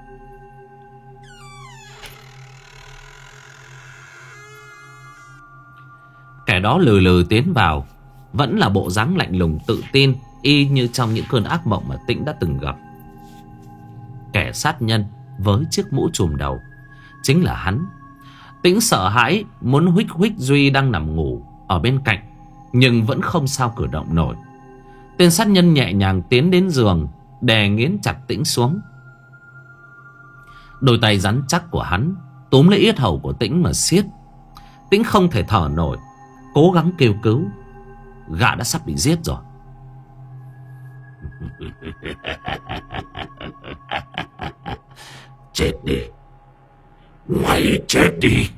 A: Kẻ đó lừ lừ tiến vào, vẫn là bộ dáng lạnh lùng tự tin, y như trong những cơn ác mộng mà Tĩnh đã từng gặp. Kẻ sát nhân với chiếc mũ trùm đầu chính là hắn. Tĩnh sợ hãi muốn huých huých Duy đang nằm ngủ ở bên cạnh, nhưng vẫn không sao cử động nổi. Tên sát nhân nhẹ nhàng tiến đến giường, đè nghiến chặt Tĩnh xuống. Đôi tay rắn chắc của hắn túm lấy yết hầu của Tĩnh mà siết. Tĩnh không thể thở nổi, cố gắng kêu cứu. Gã đã sắp bị giết rồi. Chết đi, mày chết đi.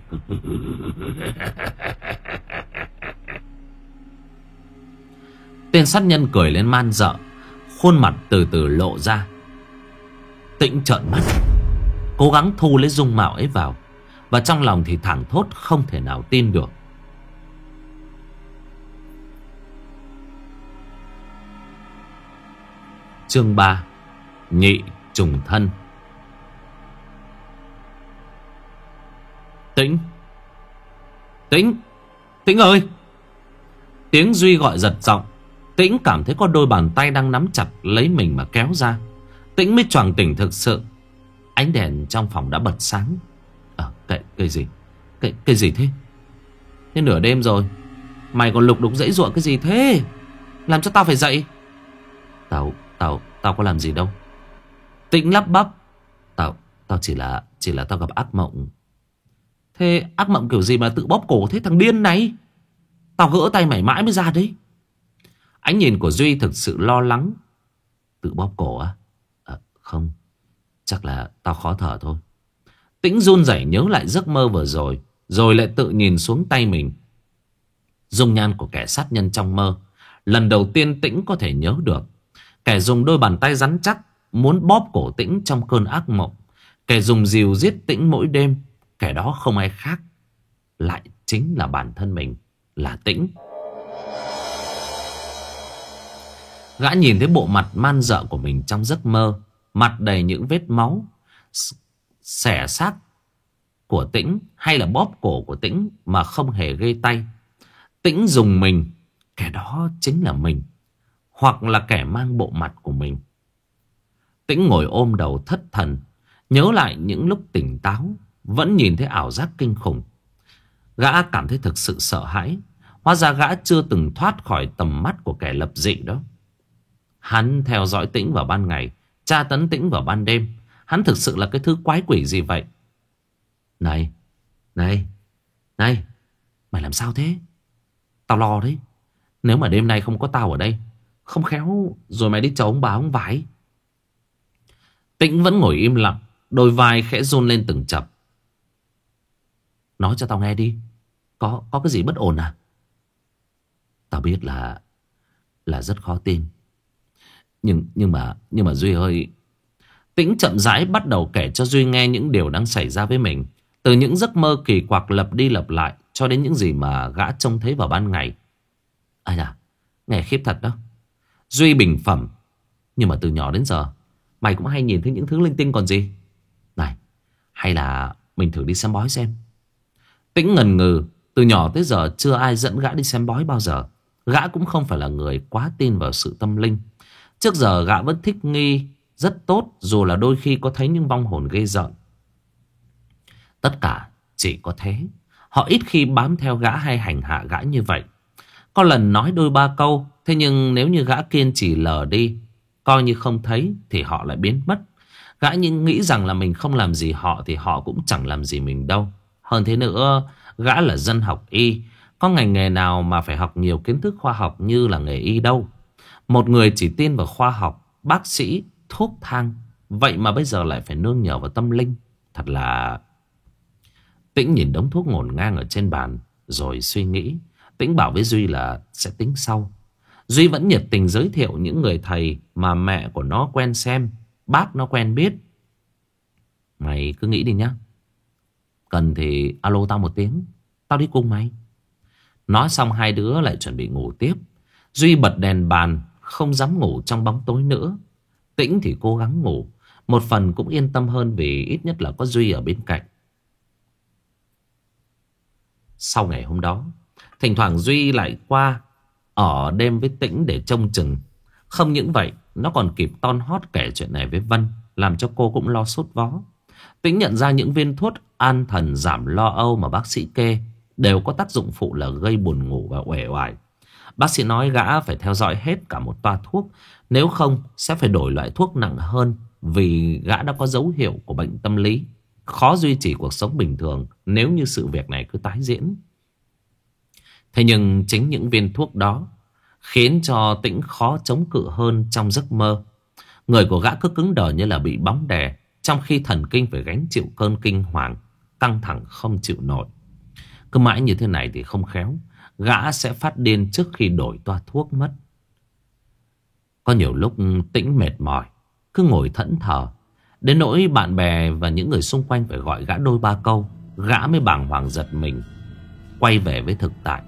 A: Tên sát nhân cười lên man dợ, khuôn mặt từ từ lộ ra. Tĩnh trợn mắt, cố gắng thu lấy dung mạo ấy vào, và trong lòng thì thảng thốt không thể nào tin được. Chương ba, nhị trùng thân. Tĩnh, Tĩnh, Tĩnh ơi! Tiếng Duy gọi giật giọng. Tĩnh cảm thấy có đôi bàn tay đang nắm chặt lấy mình mà kéo ra. Tĩnh mới choàng tỉnh thực sự. Ánh đèn trong phòng đã bật sáng. Ờ, cái, cái gì? Cái, cái gì thế? Thế nửa đêm rồi, mày còn lục đục dãy ruộng cái gì thế? Làm cho tao phải dậy. Tao, tao, tao có làm gì đâu. Tĩnh lắp bắp. Tao, tao chỉ là, chỉ là tao gặp ác mộng. Thế ác mộng kiểu gì mà tự bóp cổ thế thằng điên này? Tao gỡ tay mày mãi mới ra đấy. Ánh nhìn của Duy thực sự lo lắng. Tự bóp cổ á? À, không, chắc là tao khó thở thôi. Tĩnh run rẩy nhớ lại giấc mơ vừa rồi, rồi lại tự nhìn xuống tay mình. Dung nhan của kẻ sát nhân trong mơ, lần đầu tiên Tĩnh có thể nhớ được. Kẻ dùng đôi bàn tay rắn chắc muốn bóp cổ Tĩnh trong cơn ác mộng, kẻ dùng rìu giết Tĩnh mỗi đêm, kẻ đó không ai khác lại chính là bản thân mình, là Tĩnh. Gã nhìn thấy bộ mặt man rợ của mình trong giấc mơ, mặt đầy những vết máu, xẻ xác của Tĩnh hay là bóp cổ của Tĩnh mà không hề gây tay. Tĩnh dùng mình, kẻ đó chính là mình, hoặc là kẻ mang bộ mặt của mình. Tĩnh ngồi ôm đầu thất thần, nhớ lại những lúc tỉnh táo, vẫn nhìn thấy ảo giác kinh khủng. Gã cảm thấy thực sự sợ hãi. Hóa ra gã chưa từng thoát khỏi tầm mắt của kẻ lập dị đó. Hắn theo dõi Tĩnh vào ban ngày, tra tấn Tĩnh vào ban đêm. Hắn thực sự là cái thứ quái quỷ gì vậy? Này, này, này, mày làm sao thế? Tao lo đấy. Nếu mà đêm nay không có tao ở đây, không khéo rồi mày đi chầu ông bà ông vải. Tĩnh vẫn ngồi im lặng, đôi vai khẽ run lên từng chập. Nói cho tao nghe đi, Có có cái gì bất ổn à? Tao biết là Là rất khó tin. Nhưng nhưng mà Nhưng mà Duy ơi. Tĩnh chậm rãi bắt đầu kể cho Duy nghe những điều đang xảy ra với mình. Từ những giấc mơ kỳ quặc lặp đi lặp lại, cho đến những gì mà gã trông thấy vào ban ngày. Ai da, nghe khiếp thật đó. Duy bình phẩm. Nhưng mà từ nhỏ đến giờ mày cũng hay nhìn thấy những thứ linh tinh còn gì. Này, hay là mình thử đi xem bói xem. Tĩnh ngần ngừ. Từ nhỏ tới giờ chưa ai dẫn gã đi xem bói bao giờ. Gã cũng không phải là người quá tin vào sự tâm linh. Trước giờ gã vẫn thích nghi rất tốt, dù là đôi khi có thấy những vong hồn ghê rợn. Tất cả chỉ có thế. Họ ít khi bám theo gã hay hành hạ gã như vậy. Có lần nói đôi ba câu, thế nhưng nếu như gã kiên trì lờ đi, coi như không thấy, thì họ lại biến mất. Gã nhưng nghĩ rằng là mình không làm gì họ, thì họ cũng chẳng làm gì mình đâu. Hơn thế nữa, gã là dân học y. Có ngành nghề nào mà phải học nhiều kiến thức khoa học như là nghề y đâu. Một người chỉ tin vào khoa học, bác sĩ, thuốc thang, vậy mà bây giờ lại phải nương nhờ vào tâm linh. Thật là... Tĩnh nhìn đống thuốc ngổn ngang ở trên bàn, rồi suy nghĩ. Tĩnh bảo với Duy là sẽ tính sau. Duy vẫn nhiệt tình giới thiệu những người thầy mà mẹ của nó quen xem, bác nó quen biết. Mày cứ nghĩ đi nhá. Cần thì alo tao một tiếng, tao đi cùng mày. Nói xong hai đứa lại chuẩn bị ngủ tiếp. Duy bật đèn bàn, không dám ngủ trong bóng tối nữa. Tĩnh thì cố gắng ngủ. Một phần cũng yên tâm hơn vì ít nhất là có Duy ở bên cạnh. Sau ngày hôm đó, thỉnh thoảng Duy lại qua ở đêm với Tĩnh để trông chừng. Không những vậy, nó còn kịp ton hót kể chuyện này với Vân, làm cho cô cũng lo sốt vó. Tĩnh nhận ra những viên thuốc an thần giảm lo âu mà bác sĩ kê đều có tác dụng phụ là gây buồn ngủ và uể oải. Bác sĩ nói gã phải theo dõi hết cả một toa thuốc, nếu không sẽ phải đổi loại thuốc nặng hơn, vì gã đã có dấu hiệu của bệnh tâm lý, khó duy trì cuộc sống bình thường nếu như sự việc này cứ tái diễn. Thế nhưng chính những viên thuốc đó khiến cho Tĩnh khó chống cự hơn trong giấc mơ. Người của gã cứ cứng đờ như là bị bóng đè, trong khi thần kinh phải gánh chịu cơn kinh hoàng, căng thẳng không chịu nổi. Cứ mãi như thế này thì không khéo gã sẽ phát điên trước khi đổi toa thuốc mất. Có nhiều lúc Tĩnh mệt mỏi, cứ ngồi thẫn thờ, đến nỗi bạn bè và những người xung quanh phải gọi gã đôi ba câu, gã mới bàng hoàng giật mình, quay về với thực tại.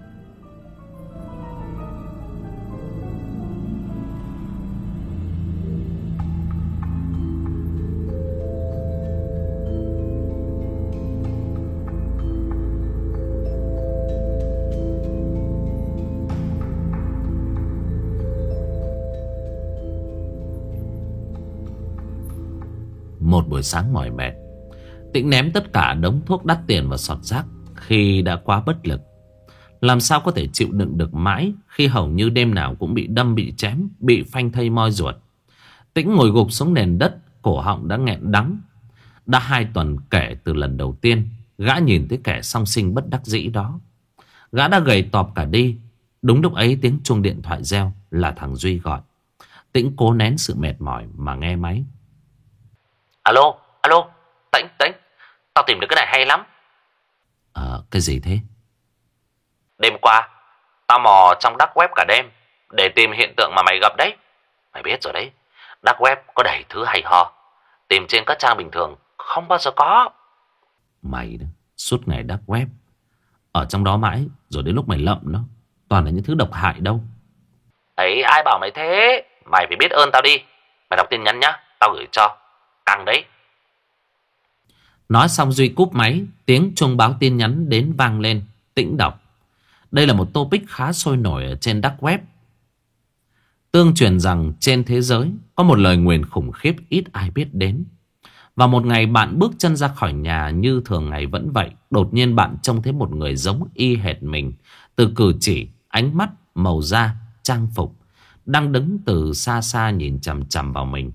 A: Một buổi sáng mỏi mệt, Tĩnh ném tất cả đống thuốc đắt tiền vào sọt rác khi đã quá bất lực. Làm sao có thể chịu đựng được mãi khi hầu như đêm nào cũng bị đâm, bị chém, bị phanh thây moi ruột. Tĩnh ngồi gục xuống nền đất, cổ họng đã nghẹn đắng. Đã hai tuần kể từ lần đầu tiên gã nhìn thấy kẻ song sinh bất đắc dĩ đó. Gã đã gầy tọp cả đi. Đúng lúc ấy tiếng chuông điện thoại reo, là thằng Duy gọi. Tĩnh cố nén sự mệt mỏi mà nghe máy.
B: Alo, alo, Tĩnh, Tĩnh, tao tìm được cái này hay lắm.
A: Ờ, cái gì thế?
B: Đêm qua, tao mò trong dark web cả đêm để tìm hiện tượng mà mày gặp đấy. Mày biết rồi đấy, dark web có đầy thứ hay ho, tìm trên các trang bình thường không bao giờ có.
A: Mày đó, suốt ngày dark web, ở trong đó mãi, rồi đến lúc mày lậm nó toàn là những thứ độc hại đâu.
B: Ấy, ai bảo mày thế? Mày phải biết ơn tao đi. Mày đọc tin nhắn nhá, tao gửi cho. Căng đấy.
A: Nói xong Duy cúp máy. Tiếng chuông báo tin nhắn đến vang lên. Tĩnh đọc. Đây là một topic khá sôi nổi ở trên dark web. Tương truyền rằng trên thế giới có một lời nguyền khủng khiếp ít ai biết đến. Và một ngày bạn bước chân ra khỏi nhà như thường ngày vẫn vậy. Đột nhiên bạn trông thấy một người giống y hệt mình. Từ cử chỉ, ánh mắt, màu da, trang phục, đang đứng từ xa xa nhìn chằm chằm vào mình.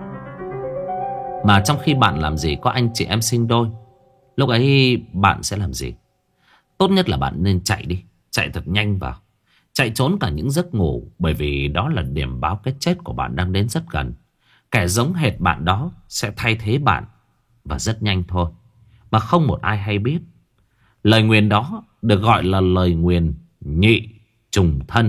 A: Mà trong khi bạn làm gì có anh chị em sinh đôi. Lúc ấy bạn sẽ làm gì? Tốt nhất là bạn nên chạy đi. Chạy thật nhanh vào. Chạy trốn cả những giấc ngủ. Bởi vì đó là điểm báo cái chết của bạn đang đến rất gần. Kẻ giống hệt bạn đó sẽ thay thế bạn. Và rất nhanh thôi. Mà không một ai hay biết. Lời nguyền đó được gọi là lời nguyền nhị trùng thân.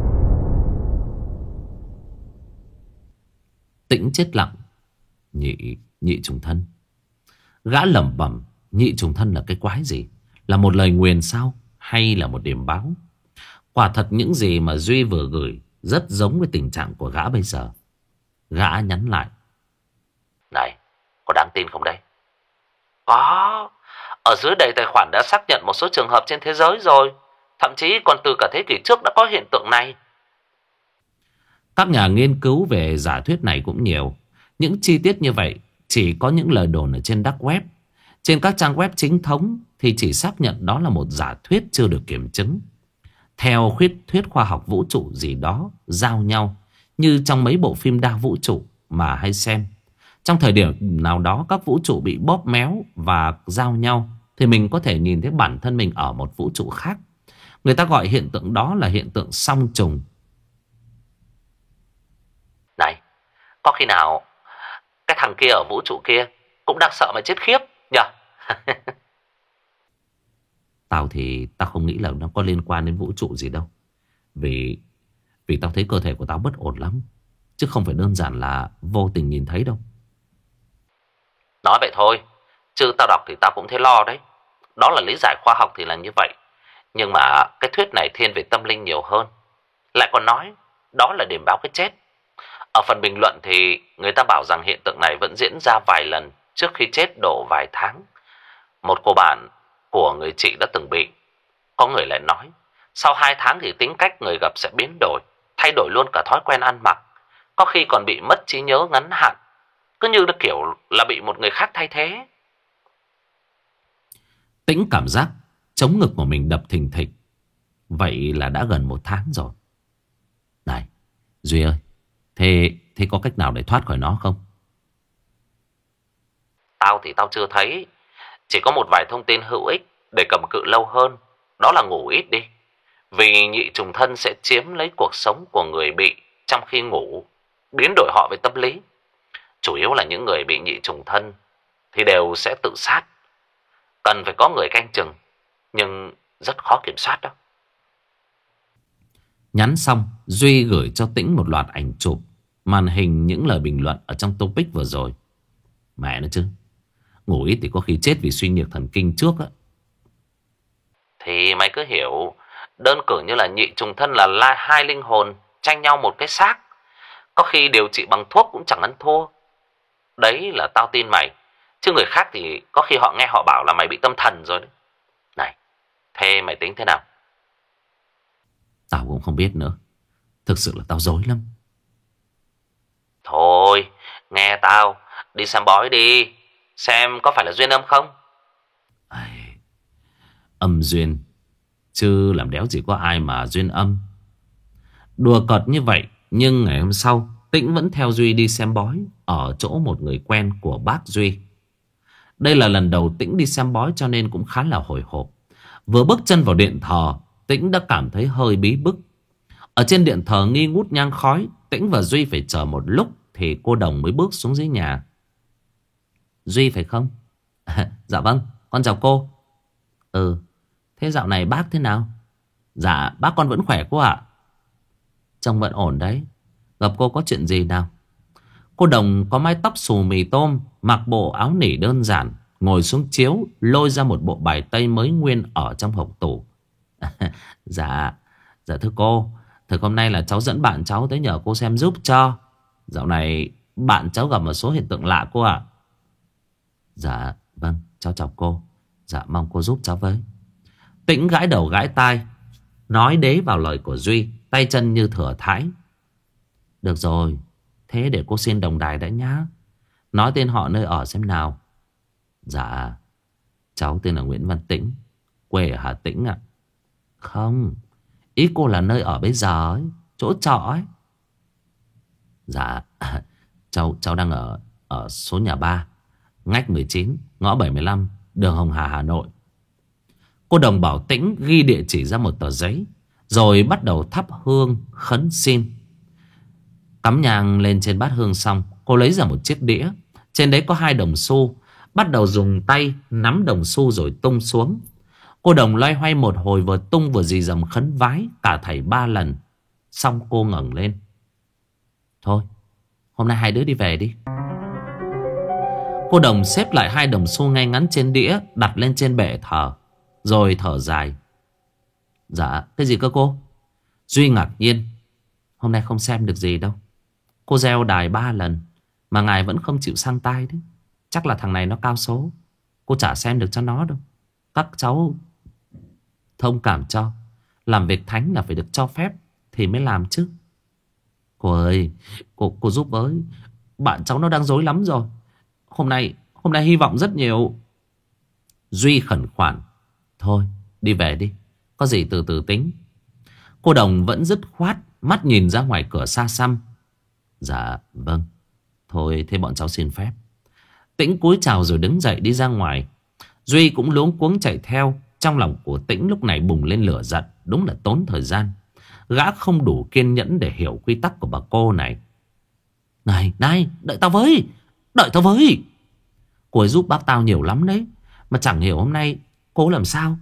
A: Tĩnh chết lặng. Nhị, nhị trùng thân. Gã lẩm bẩm, nhị trùng thân là cái quái gì? Là một lời nguyền sao? Hay là một điểm báo? Quả thật những gì mà Duy vừa gửi rất giống với tình trạng của gã bây giờ. Gã nhắn lại.
B: Này, có đáng tin không đây? Có. Ở dưới đầy tài khoản đã xác nhận một số trường hợp trên thế giới rồi. Thậm chí còn từ cả thế kỷ trước đã có hiện tượng này.
A: Các nhà nghiên cứu về giả thuyết này cũng nhiều. Những chi tiết như vậy chỉ có những lời đồn ở trên dark web. Trên các trang web chính thống thì chỉ xác nhận đó là một giả thuyết chưa được kiểm chứng. Theo khuyết thuyết khoa học vũ trụ gì đó giao nhau, như trong mấy bộ phim đa vũ trụ mà hay xem. Trong thời điểm nào đó các vũ trụ bị bóp méo và giao nhau, thì mình có thể nhìn thấy bản thân mình ở một vũ trụ khác. Người ta gọi hiện tượng đó là hiện tượng song trùng.
B: Này, có khi nào cái thằng kia ở vũ trụ kia cũng đang sợ mà chết khiếp nhỉ?
A: Tao thì tao không nghĩ là nó có liên quan đến vũ trụ gì đâu. Vì Vì tao thấy cơ thể của tao bất ổn lắm. Chứ không phải đơn giản là vô tình nhìn thấy đâu.
B: Nói vậy thôi, chứ tao đọc thì tao cũng thấy lo đấy. Đó là lý giải khoa học thì là như vậy. Nhưng mà cái thuyết này thiên về tâm linh nhiều hơn. Lại còn nói đó là điểm báo cái chết. Ở phần bình luận thì người ta bảo rằng hiện tượng này vẫn diễn ra vài lần trước khi chết độ vài tháng. Một cô bạn của người chị đã từng bị. Có người lại nói sau hai tháng thì tính cách người gặp sẽ biến đổi, thay đổi luôn cả thói quen ăn mặc. Có khi còn bị mất trí nhớ ngắn hạn. Cứ như là kiểu là bị một người khác thay thế.
A: Tĩnh cảm giác chống ngực của mình đập thình thịch. Vậy là đã gần một tháng rồi. Này Duy ơi, Thế, thế có cách nào để thoát khỏi nó không?
B: Tao thì tao chưa thấy. Chỉ có một vài thông tin hữu ích để cầm cự lâu hơn. Đó là ngủ ít đi. Vì nhị trùng thân sẽ chiếm lấy cuộc sống của người bị trong khi ngủ, biến đổi họ về tâm lý. Chủ yếu là những người bị nhị trùng thân thì đều sẽ tự sát. Cần phải có người canh chừng, nhưng rất khó kiểm soát đó.
A: Nhắn xong, Duy gửi cho Tĩnh một loạt ảnh chụp, màn hình những lời bình luận ở trong topic vừa rồi. Mẹ nó chứ, ngủ ít thì có khi chết vì suy nhược thần kinh trước á.
B: Thì mày cứ hiểu, đơn cử như là nhị trùng thân là la hai linh hồn tranh nhau một cái xác. Có khi điều trị bằng thuốc cũng chẳng ăn thua. Đấy là tao tin mày. Chứ người khác thì có khi họ nghe họ bảo là mày bị tâm thần rồi đấy. Này, thế mày tính thế nào?
A: Tao cũng không biết nữa. Thực sự là tao rối lắm.
B: Thôi, nghe tao, đi xem bói đi. Xem có phải là duyên âm không?
A: Ai, âm duyên, chứ làm đéo chỉ có ai mà duyên âm. Đùa cợt như vậy, nhưng ngày hôm sau Tĩnh vẫn theo Duy đi xem bói ở chỗ một người quen của bác Duy. Đây là lần đầu Tĩnh đi xem bói cho nên cũng khá là hồi hộp. Vừa bước chân vào điện thờ, Tĩnh đã cảm thấy hơi bí bức. Ở trên điện thờ nghi ngút nhang khói, Tĩnh và Duy phải chờ một lúc thì cô Đồng mới bước xuống dưới nhà. Duy phải không? Dạ vâng, con chào cô. Ừ, thế dạo này bác thế nào? Dạ, bác con vẫn khỏe cô ạ. Trông vẫn ổn đấy. Gặp cô có chuyện gì nào? Cô Đồng có mái tóc xù mì tôm, mặc bộ áo nỉ đơn giản, ngồi xuống chiếu, lôi ra một bộ bài tây mới nguyên ở trong hộc tủ. Dạ, dạ thưa cô, thực hôm nay là cháu dẫn bạn cháu tới nhờ cô xem giúp cho. Dạo này bạn cháu gặp một số hiện tượng lạ cô ạ. Dạ, vâng, cháu chào cô. Dạ, mong cô giúp cháu với. Tĩnh gãi đầu gãi tai, nói đế vào lời của Duy, tay chân như thừa thãi. Được rồi, thế để cô xin đồng đài đã nhá. Nói tên họ nơi ở xem nào. Dạ, cháu tên là Nguyễn Văn Tĩnh, quê ở Hà Tĩnh ạ. Không, ý cô là nơi ở bây giờ ấy, chỗ trọ ấy. Dạ, cháu cháu đang ở ở số nhà ba, ngách mười chín, ngõ bảy mươi lăm, đường Hồng Hà, Hà Nội. Cô Đồng bảo Tĩnh ghi địa chỉ ra một tờ giấy, rồi bắt đầu thắp hương khấn xin. Cắm nhang lên trên bát hương xong, cô lấy ra một chiếc đĩa. Trên đấy có hai đồng xu. Bắt đầu dùng tay nắm đồng xu rồi tung xuống. Cô Đồng loay hoay một hồi, vừa tung vừa dì dầm khấn vái cả thảy ba lần. Xong cô ngẩng lên. Thôi, hôm nay hai đứa đi về đi. Cô Đồng xếp lại hai đồng xu ngay ngắn trên đĩa, đặt lên trên bệ thờ, rồi thở dài. Dạ, cái gì cơ cô? Duy ngạc nhiên. Hôm nay không xem được gì đâu. Cô gieo đài ba lần mà ngài vẫn không chịu sang tai đấy. Chắc là thằng này nó cao số. Cô chả xem được cho nó đâu. Các cháu thông cảm cho. Làm việc thánh là phải được cho phép thì mới làm chứ. Cô ơi, cô, cô giúp với. Bạn cháu nó đang rối lắm rồi. Hôm nay, hôm nay hy vọng rất nhiều. Duy khẩn khoản. Thôi, đi về đi. Có gì từ từ tính. Cô Đồng vẫn dứt khoát, mắt nhìn ra ngoài cửa xa xăm. Dạ, vâng. Thôi, thế bọn cháu xin phép. Tĩnh cúi chào rồi đứng dậy đi ra ngoài. Duy cũng luống cuống chạy theo. Trong lòng của Tĩnh lúc này bùng lên lửa giận. Đúng là tốn thời gian. Gã không đủ kiên nhẫn để hiểu quy tắc của bà cô này. Này, này, đợi tao với. Đợi tao với. Cô ấy giúp bác tao nhiều lắm đấy. Mà chẳng hiểu hôm nay cô làm sao.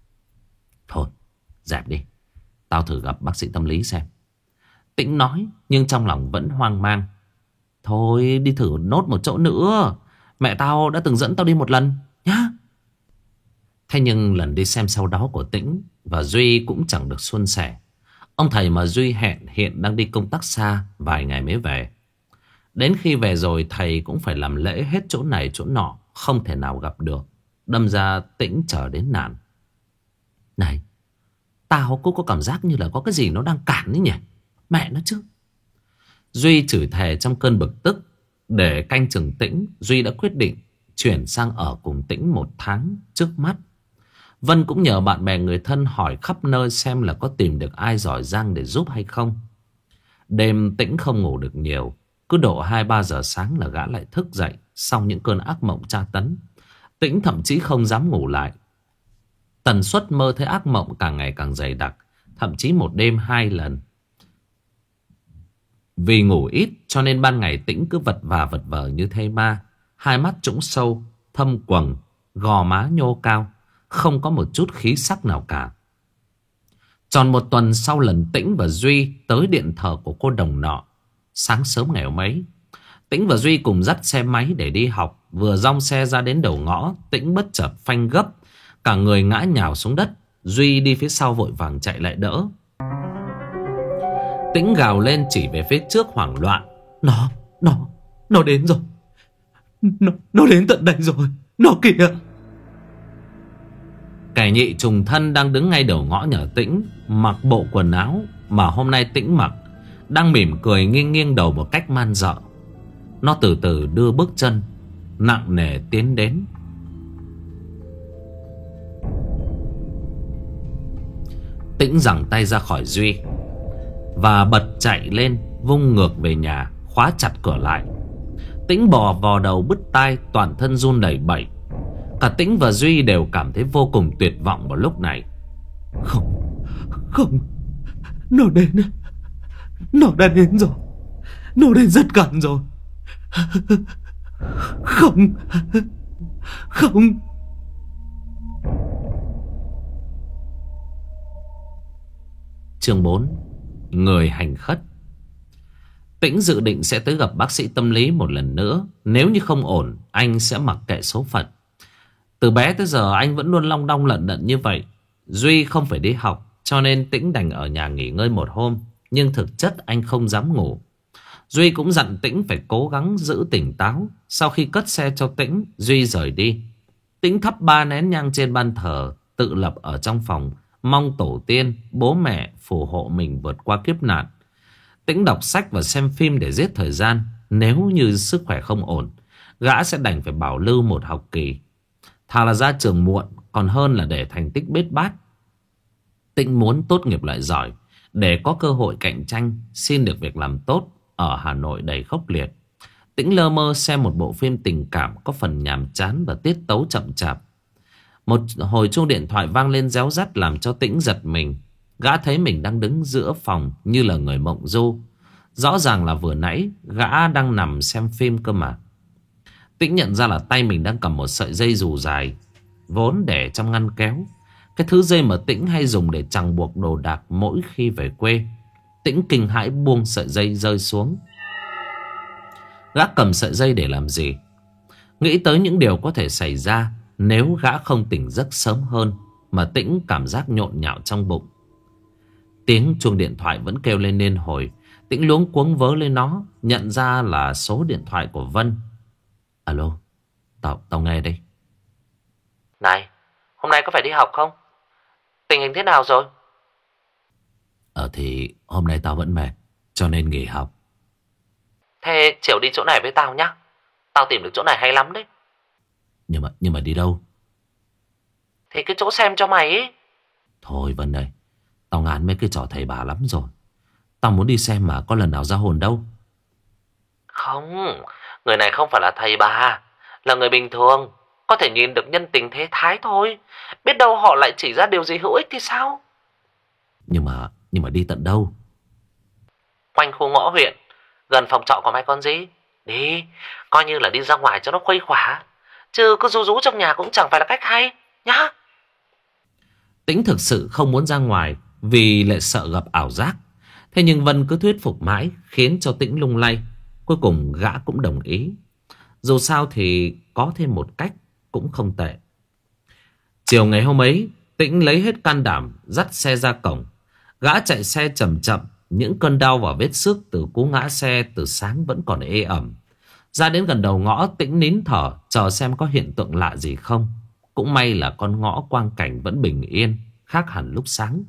A: Thôi, dẹp đi. Tao thử gặp bác sĩ tâm lý xem. Tĩnh nói, nhưng trong lòng vẫn hoang mang. Thôi, đi thử nốt một chỗ nữa. Mẹ tao đã từng dẫn tao đi một lần nhá. Thế nhưng lần đi xem sau đó của Tĩnh và Duy cũng chẳng được suôn sẻ. Ông thầy mà Duy hẹn hiện đang đi công tác xa, vài ngày mới về. Đến khi về rồi thầy cũng phải làm lễ hết chỗ này chỗ nọ, không thể nào gặp được. Đâm ra Tĩnh chờ đến nạn. Này, tao cũng có cảm giác như là có cái gì nó đang cản ấy nhỉ. Mẹ nó chứ. Duy chửi thề trong cơn bực tức. Để canh chừng Tĩnh, Duy đã quyết định chuyển sang ở cùng Tĩnh một tháng trước mắt. Vân cũng nhờ bạn bè người thân hỏi khắp nơi xem là có tìm được ai giỏi giang để giúp hay không. Đêm Tĩnh không ngủ được nhiều. Cứ độ hai ba giờ sáng là gã lại thức dậy sau những cơn ác mộng tra tấn. Tĩnh thậm chí không dám ngủ lại. Tần suất mơ thấy ác mộng càng ngày càng dày đặc. Thậm chí một đêm hai lần. Vì ngủ ít cho nên ban ngày Tĩnh cứ vật vả vật vờ như thây ma. Hai mắt trũng sâu, thâm quầng, gò má nhô cao. Không có một chút khí sắc nào cả. Tròn một tuần sau lần Tĩnh và Duy tới điện thờ của cô Đồng nọ. Sáng sớm ngày hôm ấy, Tĩnh và Duy cùng dắt xe máy để đi học. Vừa dong xe ra đến đầu ngõ, Tĩnh bất chợt phanh gấp. Cả người ngã nhào xuống đất. Duy đi phía sau vội vàng chạy lại đỡ. Tĩnh gào lên chỉ về phía trước hoảng loạn. Nó, nó, nó đến rồi. Nó, nó đến tận đây rồi. Nó kìa. Kẻ nhị trùng thân đang đứng ngay đầu ngõ nhà Tĩnh, mặc bộ quần áo mà hôm nay Tĩnh mặc, đang mỉm cười nghiêng nghiêng đầu một cách man dợ. Nó từ từ đưa bước chân nặng nề tiến đến. Tĩnh giằng tay ra khỏi Duy và bật chạy lên, vung ngược về nhà, khóa chặt cửa lại. Tĩnh bò vò đầu bứt tai, toàn thân run lẩy bẩy. Cả Tĩnh và Duy đều cảm thấy vô cùng tuyệt vọng vào lúc này. Không, không, nó đến, nó đã đến rồi, nó đến rất gần rồi. Không, không. Chương bốn. Người hành khất. Tĩnh dự định sẽ tới gặp bác sĩ tâm lý một lần nữa. Nếu như không ổn, anh sẽ mặc kệ số phận. Từ bé tới giờ anh vẫn luôn long đong lận đận như vậy. Duy không phải đi học, cho nên Tĩnh đành ở nhà nghỉ ngơi một hôm. Nhưng thực chất anh không dám ngủ. Duy cũng dặn Tĩnh phải cố gắng giữ tỉnh táo. Sau khi cất xe cho Tĩnh, Duy rời đi. Tĩnh thắp ba nén nhang trên ban thờ, tự lập ở trong phòng, mong tổ tiên, bố mẹ phù hộ mình vượt qua kiếp nạn. Tĩnh đọc sách và xem phim để giết thời gian. Nếu như sức khỏe không ổn, gã sẽ đành phải bảo lưu một học kỳ. Thà là ra trường muộn còn hơn là để thành tích bết bát. Tĩnh muốn tốt nghiệp loại giỏi để có cơ hội cạnh tranh, xin được việc làm tốt ở Hà Nội đầy khốc liệt. Tĩnh lơ mơ xem một bộ phim tình cảm có phần nhàm chán và tiết tấu chậm chạp. Một hồi chuông điện thoại vang lên réo rắt làm cho Tĩnh giật mình. Gã thấy mình đang đứng giữa phòng như là người mộng du. Rõ ràng là vừa nãy gã đang nằm xem phim cơ mà. Tĩnh nhận ra là tay mình đang cầm một sợi dây dù dài, vốn để trong ngăn kéo. Cái thứ dây mà Tĩnh hay dùng để chằng buộc đồ đạc mỗi khi về quê. Tĩnh kinh hãi buông sợi dây rơi xuống. Gã cầm sợi dây để làm gì? Nghĩ tới những điều có thể xảy ra nếu gã không tỉnh giấc sớm hơn, mà Tĩnh cảm giác nhộn nhạo trong bụng. Tiếng chuông điện thoại vẫn kêu lên liên hồi. Tĩnh luống cuống vớ lên nó, nhận ra là số điện thoại của Vân. Alo, tao, tao nghe đây.
B: Này, hôm nay có phải đi học không? Tình hình thế nào rồi?
A: Ờ thì hôm nay tao vẫn mệt, cho nên nghỉ học.
B: Thế chiều đi chỗ này với tao nhá. Tao tìm được chỗ này hay lắm đấy.
A: Nhưng mà nhưng mà đi đâu?
B: Thì cái chỗ xem cho mày ấy.
A: Thôi Vân ơi, tao ngán mấy cái trò thầy bà lắm rồi. Tao muốn đi xem mà có lần nào ra hồn đâu.
B: Không, người này không phải là thầy bà, là người bình thường, có thể nhìn được nhân tình thế thái thôi. Biết đâu họ lại chỉ ra điều gì hữu ích thì sao?
A: Nhưng mà nhưng mà đi tận đâu?
B: Quanh khu ngõ huyện, gần phòng trọ của mày con gì. Đi, coi như là đi ra ngoài cho nó khuây khỏa. Chứ cứ rú rú trong nhà cũng chẳng phải là cách hay nhá.
A: Tĩnh thực sự không muốn ra ngoài vì lại sợ gặp ảo giác. Thế nhưng Vân cứ thuyết phục mãi, khiến cho Tĩnh lung lay. Cuối cùng gã cũng đồng ý. Dù sao thì có thêm một cách cũng không tệ. Chiều ngày hôm ấy, Tĩnh lấy hết can đảm dắt xe ra cổng. Gã chạy xe chậm chậm. Những cơn đau và vết xước từ cú ngã xe từ sáng vẫn còn ê ẩm. Ra đến gần đầu ngõ, Tĩnh nín thở chờ xem có hiện tượng lạ gì không. Cũng may là con ngõ quang cảnh vẫn bình yên, khác hẳn lúc sáng.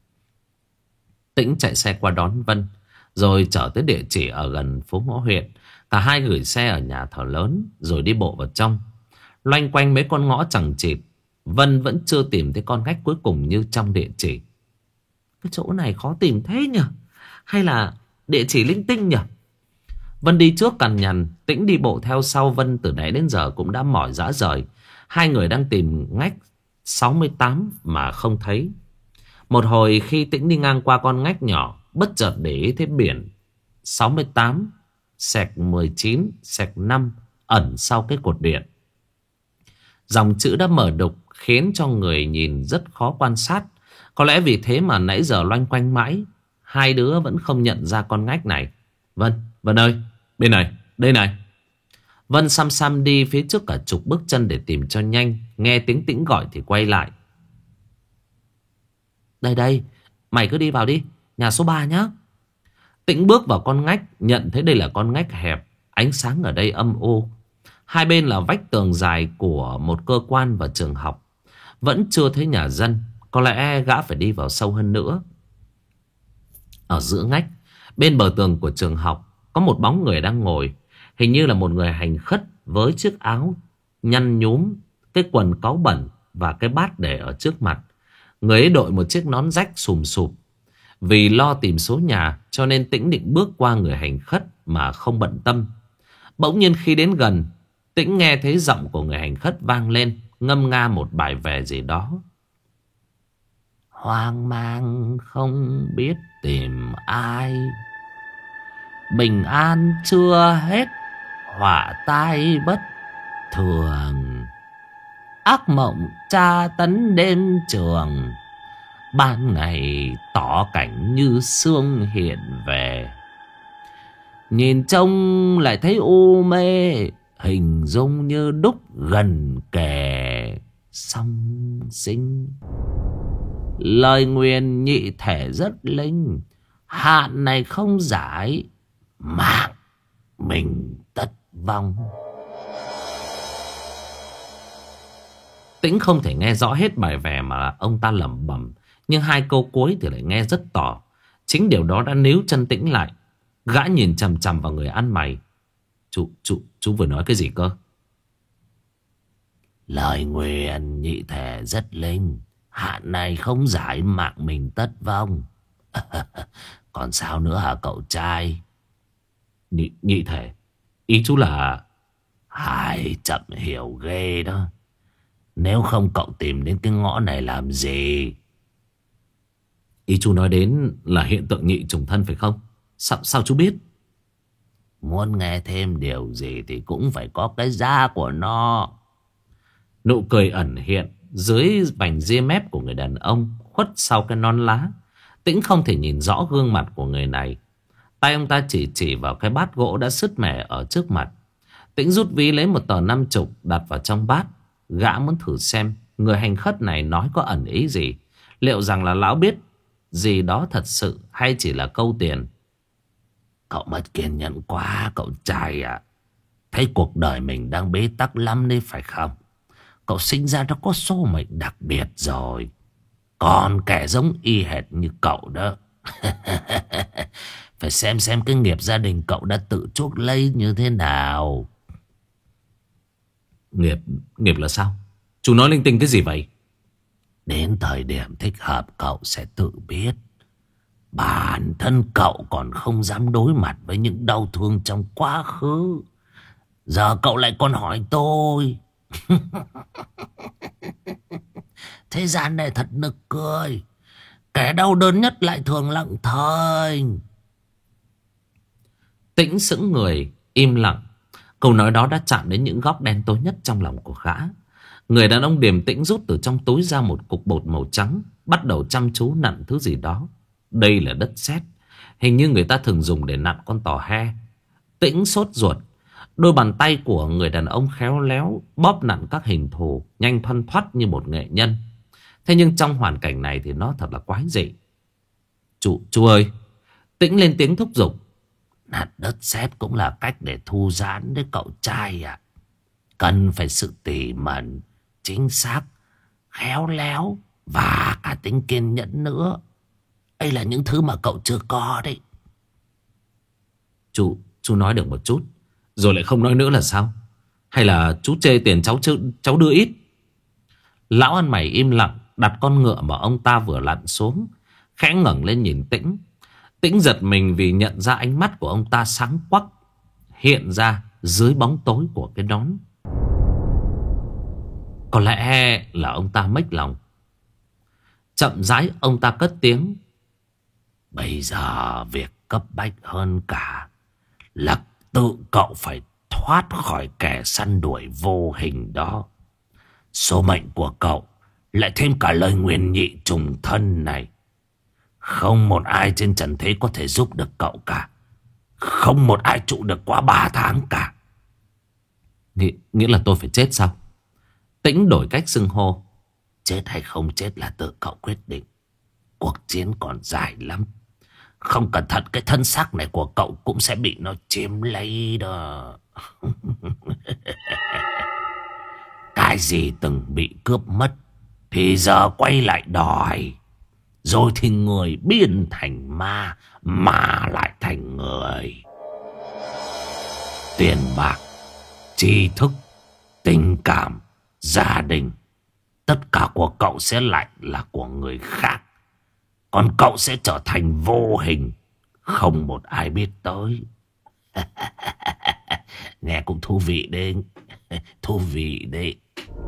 A: Tĩnh chạy xe qua đón Vân, rồi chở tới địa chỉ ở gần phố ngõ huyện. Cả hai gửi xe ở nhà thờ lớn, rồi đi bộ vào trong. Loanh quanh mấy con ngõ chằng chịt, Vân vẫn chưa tìm thấy con ngách cuối cùng như trong địa chỉ. Cái chỗ này khó tìm thế nhỉ? Hay là địa chỉ linh tinh nhỉ? Vân đi trước cằn nhằn, Tĩnh đi bộ theo sau Vân từ nãy đến giờ cũng đã mỏi rã rời. Hai người đang tìm ngách sáu mươi tám mà không thấy. Một hồi khi Tĩnh đi ngang qua con ngách nhỏ, bất chợt để ý thấy biển sáu mươi tám xẹt mười chín xẹt năm ẩn sau cái cột điện. Dòng chữ đã mở đục khiến cho người nhìn rất khó quan sát. Có lẽ vì thế mà nãy giờ loanh quanh mãi, hai đứa vẫn không nhận ra con ngách này. Vân, Vân ơi, bên này, đây này. Vân xăm xăm đi phía trước cả chục bước chân để tìm cho nhanh. Nghe tiếng Tĩnh gọi thì quay lại. Đây đây, mày cứ đi vào đi, nhà số ba nhá. Tĩnh bước vào con ngách, nhận thấy đây là con ngách hẹp. Ánh sáng ở đây âm u. Hai bên là vách tường dài của một cơ quan và trường học. Vẫn chưa thấy nhà dân. Có lẽ gã phải đi vào sâu hơn nữa. Ở giữa ngách, bên bờ tường của trường học, có một bóng người đang ngồi. Hình như là một người hành khất với chiếc áo nhăn nhúm, cái quần cáu bẩn và cái bát để ở trước mặt. Người ấy đội một chiếc nón rách xùm xụp. Vì lo tìm số nhà cho nên Tĩnh định bước qua người hành khất mà không bận tâm. Bỗng nhiên khi đến gần, Tĩnh nghe thấy giọng của người hành khất vang lên, ngâm nga một bài về gì đó. Hoang mang không biết tìm ai, bình an chưa hết, họa tai bất thường. Ác mộng tra tấn đêm trường, ban ngày tỏ cảnh như sương hiện về. Nhìn trông lại thấy u mê, hình dung như đúc gần kề. song sinh. Lời nguyền nhị thể rất linh, hạn này không giải, mạng mình tất vong. Tĩnh không thể nghe rõ hết bài vè mà ông ta lẩm bẩm, nhưng hai câu cuối thì lại nghe rất tỏ. Chính điều đó đã níu chân Tĩnh lại. Gã nhìn chằm chằm vào người ăn mày. Chú, chú, chú vừa nói cái gì cơ? Lời nguyền nhị thể rất linh, hạn này không giải, mạng mình tất vong. Còn sao nữa hả cậu trai? Nhị, nhị thể, ý chú là... Hai, chậm hiểu ghê đó. Nếu không cậu tìm đến cái ngõ này làm gì? Ý chú nói đến là hiện tượng nhị trùng thân phải không? Sao, sao chú biết? Muốn nghe thêm điều gì thì cũng phải có cái giá của nó. Nụ cười ẩn hiện dưới vành ria mép của người đàn ông khuất sau cái nón lá. Tĩnh không thể nhìn rõ gương mặt của người này. Tay ông ta chỉ chỉ vào cái bát gỗ đã sứt mẻ ở trước mặt. Tĩnh rút ví lấy một tờ năm chục đặt vào trong bát. Gã muốn thử xem người hành khất này nói có ẩn ý gì. Liệu rằng là lão biết gì đó thật sự hay chỉ là câu tiền. Cậu mất kiên nhẫn quá cậu trai ạ. Thấy cuộc đời mình đang bế tắc lắm đấy phải không? Cậu sinh ra đã có số mệnh đặc biệt rồi. Còn kẻ giống y hệt như cậu đó. Phải xem xem cái nghiệp gia đình cậu đã tự chuốc lấy như thế nào. Nghiệp, nghiệp là sao? Chú nói linh tinh cái gì vậy? Đến thời điểm thích hợp cậu sẽ tự biết. Bản thân cậu còn không dám đối mặt với những đau thương trong quá khứ. Giờ cậu lại còn hỏi tôi. Thế gian này thật nực cười. Kẻ đau đớn nhất lại thường lặng thinh. Tĩnh sững người, im lặng. Câu nói đó đã chạm đến những góc đen tối nhất trong lòng của gã. Người đàn ông điềm tĩnh rút từ trong túi ra một cục bột màu trắng, bắt đầu chăm chú nặn thứ gì đó. Đây là đất sét, hình như người ta thường dùng để nặn con tò he. Tĩnh sốt ruột. Đôi bàn tay của người đàn ông khéo léo bóp nặn các hình thù nhanh thoăn thoắt như một nghệ nhân. Thế nhưng trong hoàn cảnh này thì nó thật là quái dị. Chú, chú ơi! Tĩnh lên tiếng thúc giục. Nặn đất sét cũng là cách để thu giãn đấy cậu trai ạ. Cần phải sự tỉ mẩn, chính xác, khéo léo và cả tính kiên nhẫn nữa. Đây là những thứ mà cậu chưa có đấy. Chú, chú nói được một chút rồi lại không nói nữa là sao? Hay là chú chê tiền cháu cháu đưa ít? Lão ăn mày im lặng đặt con ngựa mà ông ta vừa lặn xuống, khẽ ngẩng lên nhìn Tĩnh. Tĩnh giật mình vì nhận ra ánh mắt của ông ta sáng quắc hiện ra dưới bóng tối của cái nón. Có lẽ là ông ta mếch lòng. Chậm rãi ông ta cất tiếng. Bây giờ việc cấp bách hơn cả là tự cậu phải thoát khỏi kẻ săn đuổi vô hình đó. Số mệnh của cậu lại thêm cả lời nguyền nhị trùng thân này. Không một ai trên trần thế có thể giúp được cậu cả. Không một ai trụ được quá ba tháng cả. Nghĩa, nghĩa là tôi phải chết sao? Tĩnh đổi cách xưng hô. Chết hay không chết là tự cậu quyết định. Cuộc chiến còn dài lắm. Không cẩn thận cái thân xác này của cậu cũng sẽ bị nó chiếm lấy đó. Cái gì từng bị cướp mất thì giờ quay lại đòi. Rồi thì người biến thành ma, mà lại thành người. Tiền bạc, tri thức, tình cảm, gia đình, tất cả của cậu sẽ lại là của người khác. Còn cậu sẽ trở thành vô hình, không một ai biết tới. Nghe cũng thú vị đấy. Thú vị đấy.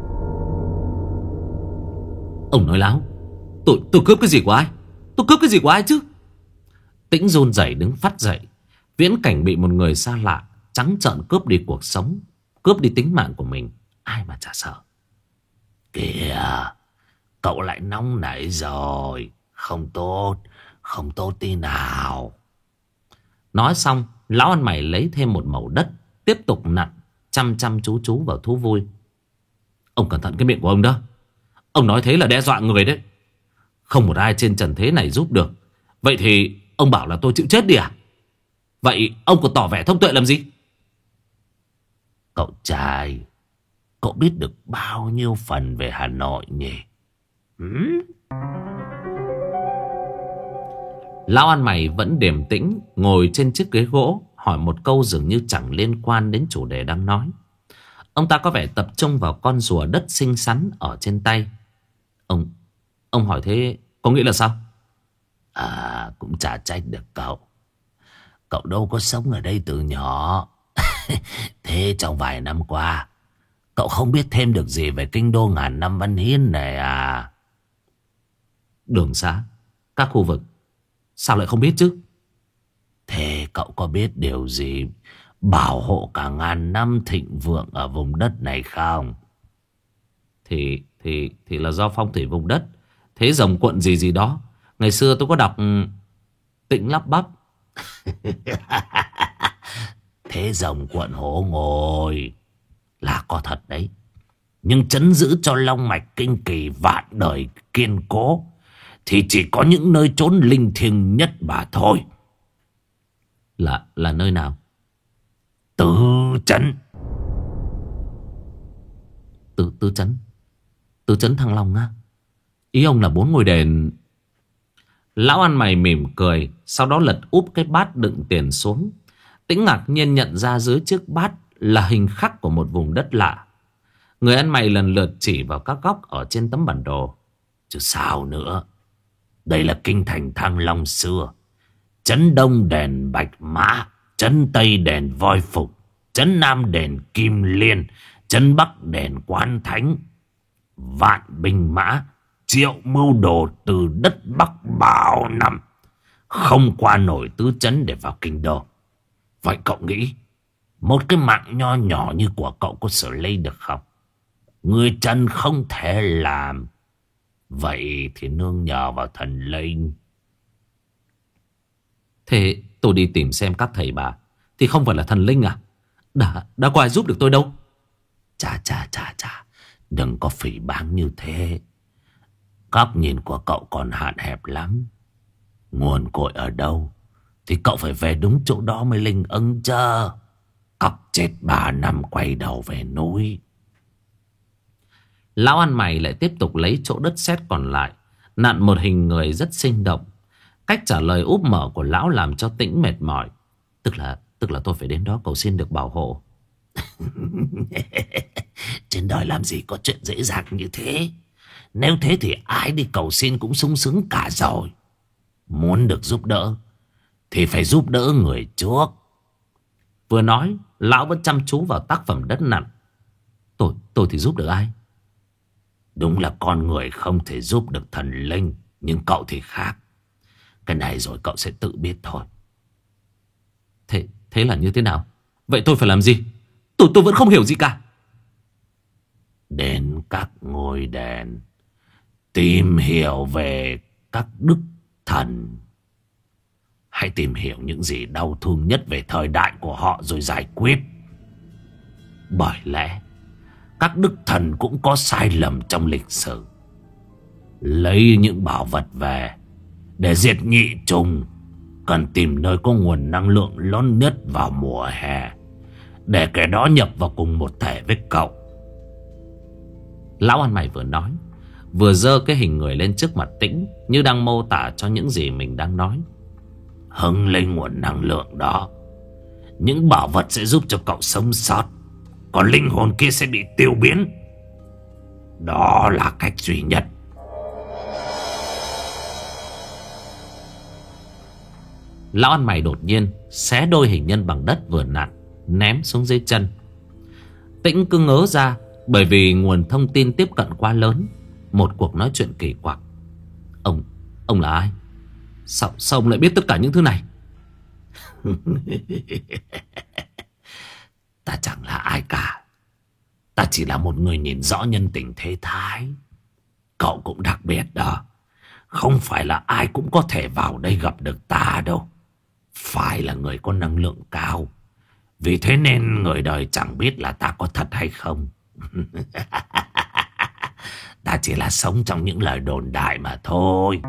A: Ông nói láo. Tôi, tôi cướp cái gì của ai? Tôi cướp cái gì của ai chứ? Tĩnh run rẩy đứng phắt dậy. Viễn cảnh bị một người xa lạ trắng trợn cướp đi cuộc sống, cướp đi tính mạng của mình, ai mà chả sợ. Kìa, cậu lại nóng nảy rồi. Không tốt, không tốt tí nào. Nói xong, lão ăn mày lấy thêm một mẩu đất, tiếp tục nặn, chăm chăm chú chú vào thú vui. Ông cẩn thận cái miệng của ông đó. Ông nói thế là đe dọa người đấy. Không một ai trên trần thế này giúp được. Vậy thì ông bảo là tôi chịu chết đi à? Vậy ông còn tỏ vẻ thông tuệ làm gì?
B: Cậu trai, cậu biết được bao nhiêu phần về Hà Nội nhỉ? Hmm?
A: Lão ăn mày vẫn điềm tĩnh ngồi trên chiếc ghế gỗ, hỏi một câu dường như chẳng liên quan đến chủ đề đang nói. Ông ta có vẻ tập trung vào con rùa đất xinh xắn ở trên tay. Ông Ông hỏi thế có nghĩa là sao?
B: À, cũng chả trách được cậu. Cậu đâu có sống ở đây từ nhỏ. Thế trong vài năm qua, cậu không biết thêm được gì về kinh đô ngàn năm văn hiến này à?
A: Đường xá, các khu vực, sao lại không biết chứ?
B: Thế cậu có biết điều gì bảo hộ cả ngàn năm thịnh vượng ở vùng đất này không?
A: Thì thì thì là do phong thủy vùng đất, thế rồng quận gì gì đó. Ngày xưa tôi có đọc Tĩnh Lắp Bắp.
B: Thế rồng quận hổ ngồi là có thật đấy. Nhưng trấn giữ cho long mạch kinh kỳ vạn đời kiên cố thì chỉ có những nơi trốn linh thiêng nhất mà thôi.
A: Là là nơi nào?
B: Tứ trấn.
A: Tứ tứ trấn. Tứ trấn Thăng Long á? Ý ông là bốn ngôi đền. Lão ăn mày mỉm cười, sau đó lật úp cái bát đựng tiền xuống. Tĩnh ngạc nhiên nhận ra dưới chiếc bát là hình khắc của một vùng đất lạ. Người ăn mày lần lượt chỉ vào các góc ở trên tấm bản đồ.
B: Chứ sao nữa. Đây là kinh thành Thăng Long xưa. Trấn Đông đền Bạch Mã, trấn Tây đền Voi Phục, trấn Nam đền Kim Liên, trấn Bắc đền Quán Thánh. Vạn binh mã, triệu mưu đồ từ đất Bắc bao năm, không qua nổi tứ trấn để vào kinh đô. Vậy cậu nghĩ một cái mạng nho nhỏ như của cậu có xử lý được không? Người Trần không thể làm. Vậy thì nương nhờ vào thần linh.
A: Thế tôi đi tìm xem các thầy bà thì không phải là thần linh à? Đã, đã có ai giúp được tôi đâu.
B: Chà chà chà chà, đừng có phỉ báng như thế. Góc nhìn của cậu còn hạn hẹp lắm. Nguồn cội ở đâu thì cậu phải về đúng chỗ đó mới linh ứng chứ. Cọc chết ba năm quay đầu về núi.
A: Lão ăn mày lại tiếp tục lấy chỗ đất sét còn lại, nặn một hình người rất sinh động. Cách trả lời úp mở của lão làm cho Tĩnh mệt mỏi. Tức là tức là tôi phải đến đó cầu xin được bảo hộ.
B: Trên đời làm gì có chuyện dễ dàng như thế. Nếu thế thì ai đi cầu xin cũng sung sướng cả rồi. Muốn được giúp đỡ thì phải giúp đỡ người trước.
A: Vừa nói, lão vẫn chăm chú vào tác phẩm đất nặn. Tôi, tôi thì giúp được ai?
B: Đúng là con người không thể giúp được thần linh, nhưng cậu thì khác. Cái này rồi cậu sẽ tự biết thôi.
A: Thế, thế là như thế nào? Vậy tôi phải làm gì? Tôi, tôi vẫn không hiểu gì cả.
B: Đến các ngôi đền, tìm hiểu về các đức thần. Hãy tìm hiểu những gì đau thương nhất về thời đại của họ rồi giải quyết. Bởi lẽ các đức thần cũng có sai lầm trong lịch sử. Lấy những bảo vật về để diệt nhị trùng, cần tìm nơi có nguồn năng lượng lớn nhất vào mùa hè, để kẻ đó nhập vào cùng một thể với cậu.
A: Lão ăn mày vừa nói, vừa giơ cái hình người lên trước mặt Tĩnh, như đang mô tả cho những gì mình đang nói.
B: Hưng lên nguồn năng lượng đó, những bảo vật sẽ giúp cho cậu sống sót, còn linh hồn kia sẽ bị tiêu biến. Đó là cách duy nhất.
A: Lão ăn mày đột nhiên xé đôi hình nhân bằng đất vừa nặn, ném xuống dưới chân. Tĩnh cứ ngớ ra, bởi vì nguồn thông tin tiếp cận quá lớn. Một cuộc nói chuyện kỳ quặc. Ông, ông là ai? Sao, sao ông lại biết tất cả những thứ này?
B: Ta chẳng là ai cả. Ta chỉ là một người nhìn rõ nhân tình thế thái. Cậu cũng đặc biệt đó. Không phải là ai cũng có thể vào đây gặp được ta đâu. Phải là người có năng lượng cao. Vì thế nên người đời chẳng biết là ta có thật hay không.
A: Ta chỉ là sống trong những lời đồn đại mà thôi.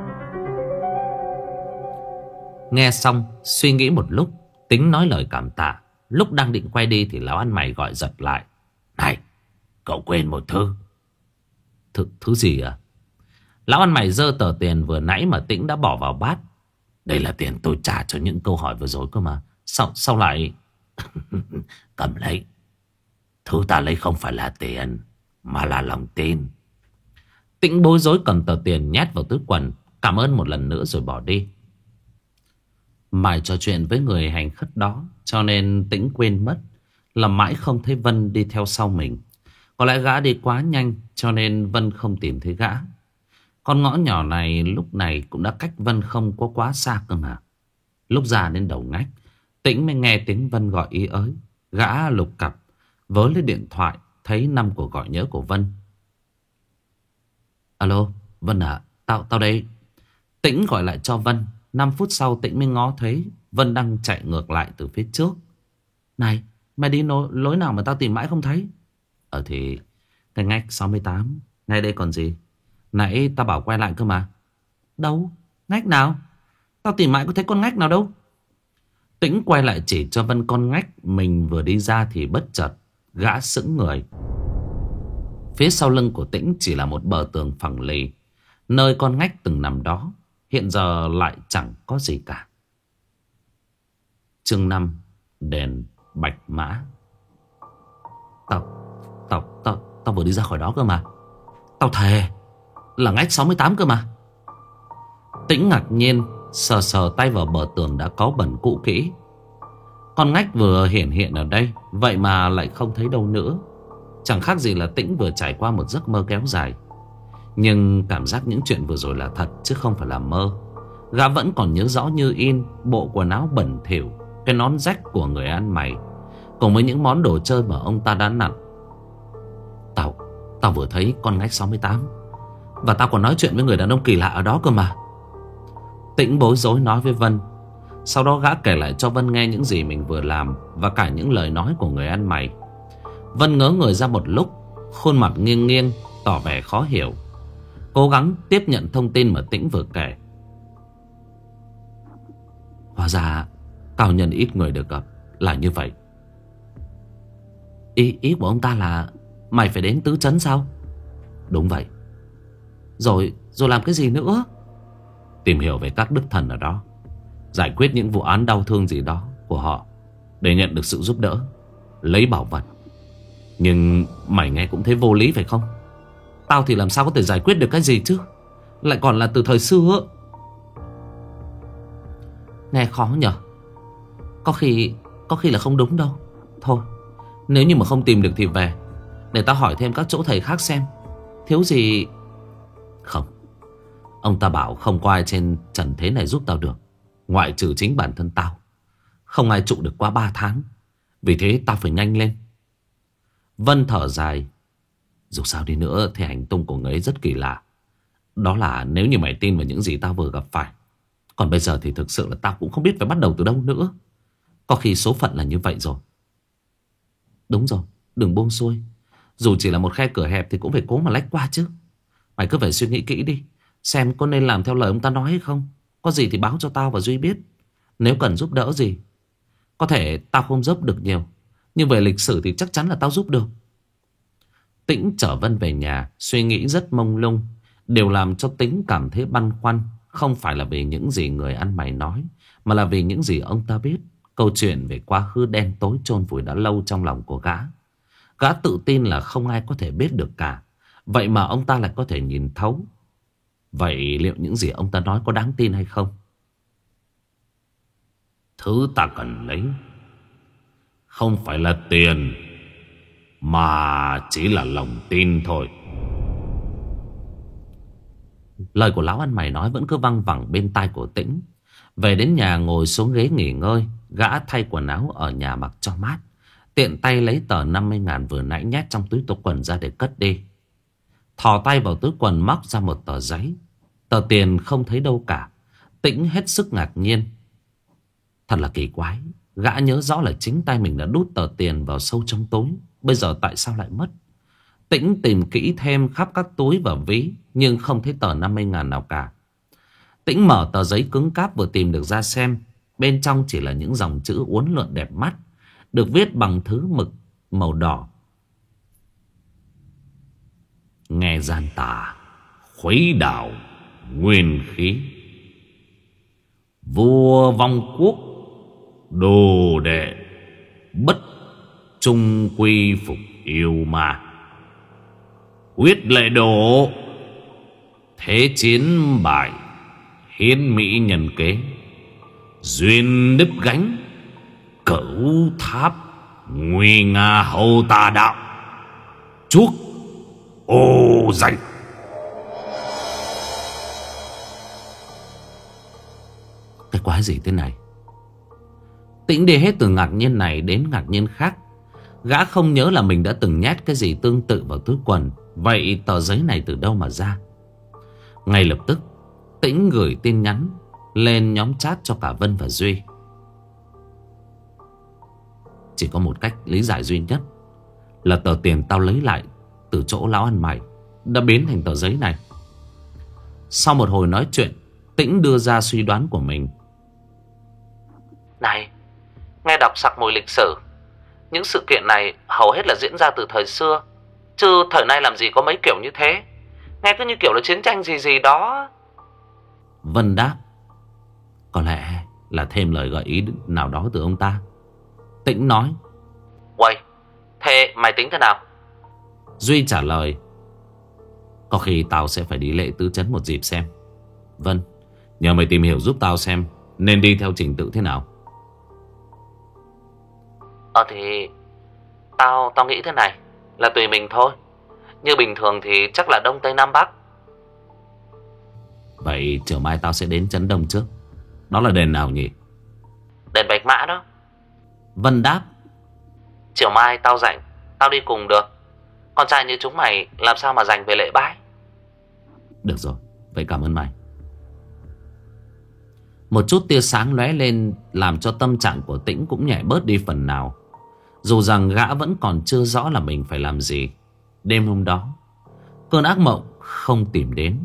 A: Nghe xong suy nghĩ một lúc, Tính nói lời cảm tạ. Lúc đang định quay đi thì lão ăn mày gọi giật lại. Này, cậu quên một thứ. Thứ, thứ gì à? Lão ăn mày giơ tờ tiền vừa nãy mà Tĩnh đã bỏ vào bát. Đây là tiền tôi trả cho những câu hỏi vừa rồi cơ mà. Sao, sao lại... Cầm lấy. Thứ ta lấy không phải là tiền, mà là lòng tin. Tĩnh bối rối cầm tờ tiền nhét vào túi quần, cảm ơn một lần nữa rồi bỏ đi. Mãi trò chuyện với người hành khất đó, cho nên Tĩnh quên mất là mãi không thấy Vân đi theo sau mình. Có lẽ gã đi quá nhanh cho nên Vân không tìm thấy gã. Con ngõ nhỏ này lúc này cũng đã cách Vân không có quá xa cơ mà. Lúc ra đến đầu ngách, Tĩnh mới nghe tiếng Vân gọi ý ới. Gã lục cặp với lấy điện thoại, thấy năm cuộc gọi nhớ của Vân. Alo, Vân à, tao tao đây. Tĩnh gọi lại cho Vân. Năm phút sau Tĩnh mới ngó thấy Vân đang chạy ngược lại từ phía trước. Này, mày đi nối, lối nào mà tao tìm mãi không thấy? Ờ thì cái ngách sáu mươi tám, ngay đây còn gì. Nãy tao bảo quay lại cơ mà. Đâu? Ngách nào? Tao tìm mãi có thấy con ngách nào đâu. Tĩnh quay lại chỉ cho Vân con ngách mình vừa đi ra thì bất chợt gã sững người. Phía sau lưng của Tĩnh chỉ là một bờ tường phẳng lì. Nơi con ngách từng nằm đó hiện giờ lại chẳng có gì cả. Chương năm, đền Bạch Mã. Tao, tao, tao, tao vừa đi ra khỏi đó cơ mà. Tao thề là ngách sáu mươi tám cơ mà. Tĩnh ngạc nhiên sờ sờ tay vào bờ tường đã có bẩn cũ kỹ. Con ngách vừa hiện hiện ở đây, vậy mà lại không thấy đâu nữa. Chẳng khác gì là Tĩnh vừa trải qua một giấc mơ kéo dài. Nhưng cảm giác những chuyện vừa rồi là thật chứ không phải là mơ. Gã vẫn còn nhớ rõ như in bộ quần áo bẩn thỉu, cái nón rách của người ăn mày, cùng với những món đồ chơi mà ông ta đã nặn. Tao, tao vừa thấy con ngách sáu mươi tám. Và tao còn nói chuyện với người đàn ông kỳ lạ ở đó cơ mà. Tĩnh bối rối nói với Vân. Sau đó gã kể lại cho Vân nghe những gì mình vừa làm và cả những lời nói của người ăn mày. Vân ngớ người ra một lúc, khuôn mặt nghiêng nghiêng tỏ vẻ khó hiểu, cố gắng tiếp nhận thông tin mà Tĩnh vừa kể. Hóa ra cao nhân ít người được gặp là như vậy. Ý, ý của ông ta là mày phải đến tứ trấn sao? Đúng vậy. Rồi, rồi làm cái gì nữa? Tìm hiểu về các đức thần ở đó, giải quyết những vụ án đau thương gì đó của họ để nhận được sự giúp đỡ, lấy bảo vật. Nhưng mày nghe cũng thấy vô lý phải không? Tao thì làm sao có thể giải quyết được cái gì chứ? Lại còn là từ thời xưa. Nghe khó nhở? Có khi Có khi là không đúng đâu. Thôi, nếu như mà không tìm được thì về, để tao hỏi thêm các chỗ thầy khác xem thiếu gì. Không, ông ta bảo không có ai trên trần thế này giúp tao được, ngoại trừ chính bản thân tao. Không ai trụ được qua ba tháng. Vì thế tao phải nhanh lên. Vân thở dài. Dù sao đi nữa thì hành tung của người ấy rất kỳ lạ. Đó là nếu như mày tin vào những gì tao vừa gặp phải. Còn bây giờ thì thực sự là tao cũng không biết phải bắt đầu từ đâu nữa. Có khi số phận là như vậy rồi. Đúng rồi, đừng buông xuôi. Dù chỉ là một khe cửa hẹp thì cũng phải cố mà lách qua chứ. Mày cứ phải suy nghĩ kỹ đi, xem có nên làm theo lời ông ta nói hay không. Có gì thì báo cho tao và Duy biết. Nếu cần giúp đỡ gì, có thể tao không giúp được nhiều, nhưng về lịch sử thì chắc chắn là tao giúp được. Tĩnh chở Vân về nhà, suy nghĩ rất mông lung. Điều làm cho Tĩnh cảm thấy băn khoăn không phải là vì những gì người ăn mày nói, mà là vì những gì ông ta biết. Câu chuyện về quá khứ đen tối chôn vùi đã lâu trong lòng của gã. Gã tự tin là không ai có thể biết được cả, vậy mà ông ta lại có thể nhìn thấu. Vậy liệu những gì ông ta nói có đáng tin hay không? Thứ ta cần lấy không phải là tiền, mà chỉ là lòng tin thôi. Lời của lão ăn mày nói vẫn cứ văng vẳng bên tai của Tĩnh. Về đến nhà ngồi xuống ghế nghỉ ngơi, gã thay quần áo ở nhà mặc cho mát, tiện tay lấy tờ năm mươi ngàn vừa nãy nhét trong túi tô quần ra để cất đi. Thò tay vào túi quần móc ra một tờ giấy. Tờ tiền không thấy đâu cả. Tĩnh hết sức ngạc nhiên. Thật là kỳ quái, gã nhớ rõ là chính tay mình đã đút tờ tiền vào sâu trong túi, bây giờ tại sao lại mất? Tĩnh tìm kỹ thêm khắp các túi và ví, nhưng không thấy tờ năm mươi ngàn nào cả. Tĩnh mở tờ giấy cứng cáp vừa tìm được ra xem. Bên trong chỉ là những dòng chữ uốn lượn đẹp mắt, được viết bằng thứ mực màu đỏ. Nghe gian tà, khuấy đảo nguyên khí, vua vong quốc, đồ đệ bất trung quy phục yêu ma. Huyết lệ đổ, thế chiến bại, hiến mỹ nhân kế. Duyên đứt gánh, cửu tháp, nguy nga hầu tà đạo. Chuốc ô danh. Cái quái gì thế này? Tĩnh đi hết từ ngạc nhiên này đến ngạc nhiên khác. Gã không nhớ là mình đã từng nhét cái gì tương tự vào túi quần. Vậy tờ giấy này từ đâu mà ra? Ngay lập tức Tĩnh gửi tin nhắn lên nhóm chat cho cả Vân và Duy. Chỉ có một cách lý giải duy nhất, là tờ tiền tao lấy lại từ chỗ lão ăn mày đã biến thành tờ giấy này. Sau một hồi nói chuyện, Tĩnh đưa ra suy đoán của mình.
B: Này, nghe đọc sặc mùi lịch sử, những sự kiện này hầu hết là diễn ra từ thời xưa, chứ thời nay làm gì có mấy kiểu như thế. Nghe cứ như kiểu là chiến tranh gì gì đó.
A: Vân đáp, có lẽ là thêm lời gợi ý nào đó từ ông ta. Tĩnh nói,
B: Uầy, thế mày tính thế nào?
A: Duy trả lời, có khi tao sẽ phải đi lễ tứ trấn một dịp xem. Vân, nhờ mày tìm hiểu giúp tao xem nên đi theo trình tự thế nào.
B: Ờ thì Tao tao nghĩ thế này, là tùy mình thôi. Như bình thường thì chắc là Đông Tây Nam Bắc.
A: Vậy chiều mai tao sẽ đến trấn Đông trước. Đó là đền nào nhỉ?
B: Đền Bạch Mã đó.
A: Vân đáp,
B: Chiều mai tao rảnh, tao đi cùng được. Con trai như chúng mày làm sao mà dành về lễ bái.
A: được rồi, vậy cảm ơn mày. Một chút tia sáng lóe lên, làm cho tâm trạng của Tĩnh cũng nhẹ bớt đi phần nào. Dù rằng gã vẫn còn chưa rõ là mình phải làm gì. Đêm hôm đó, cơn ác mộng không tìm đến.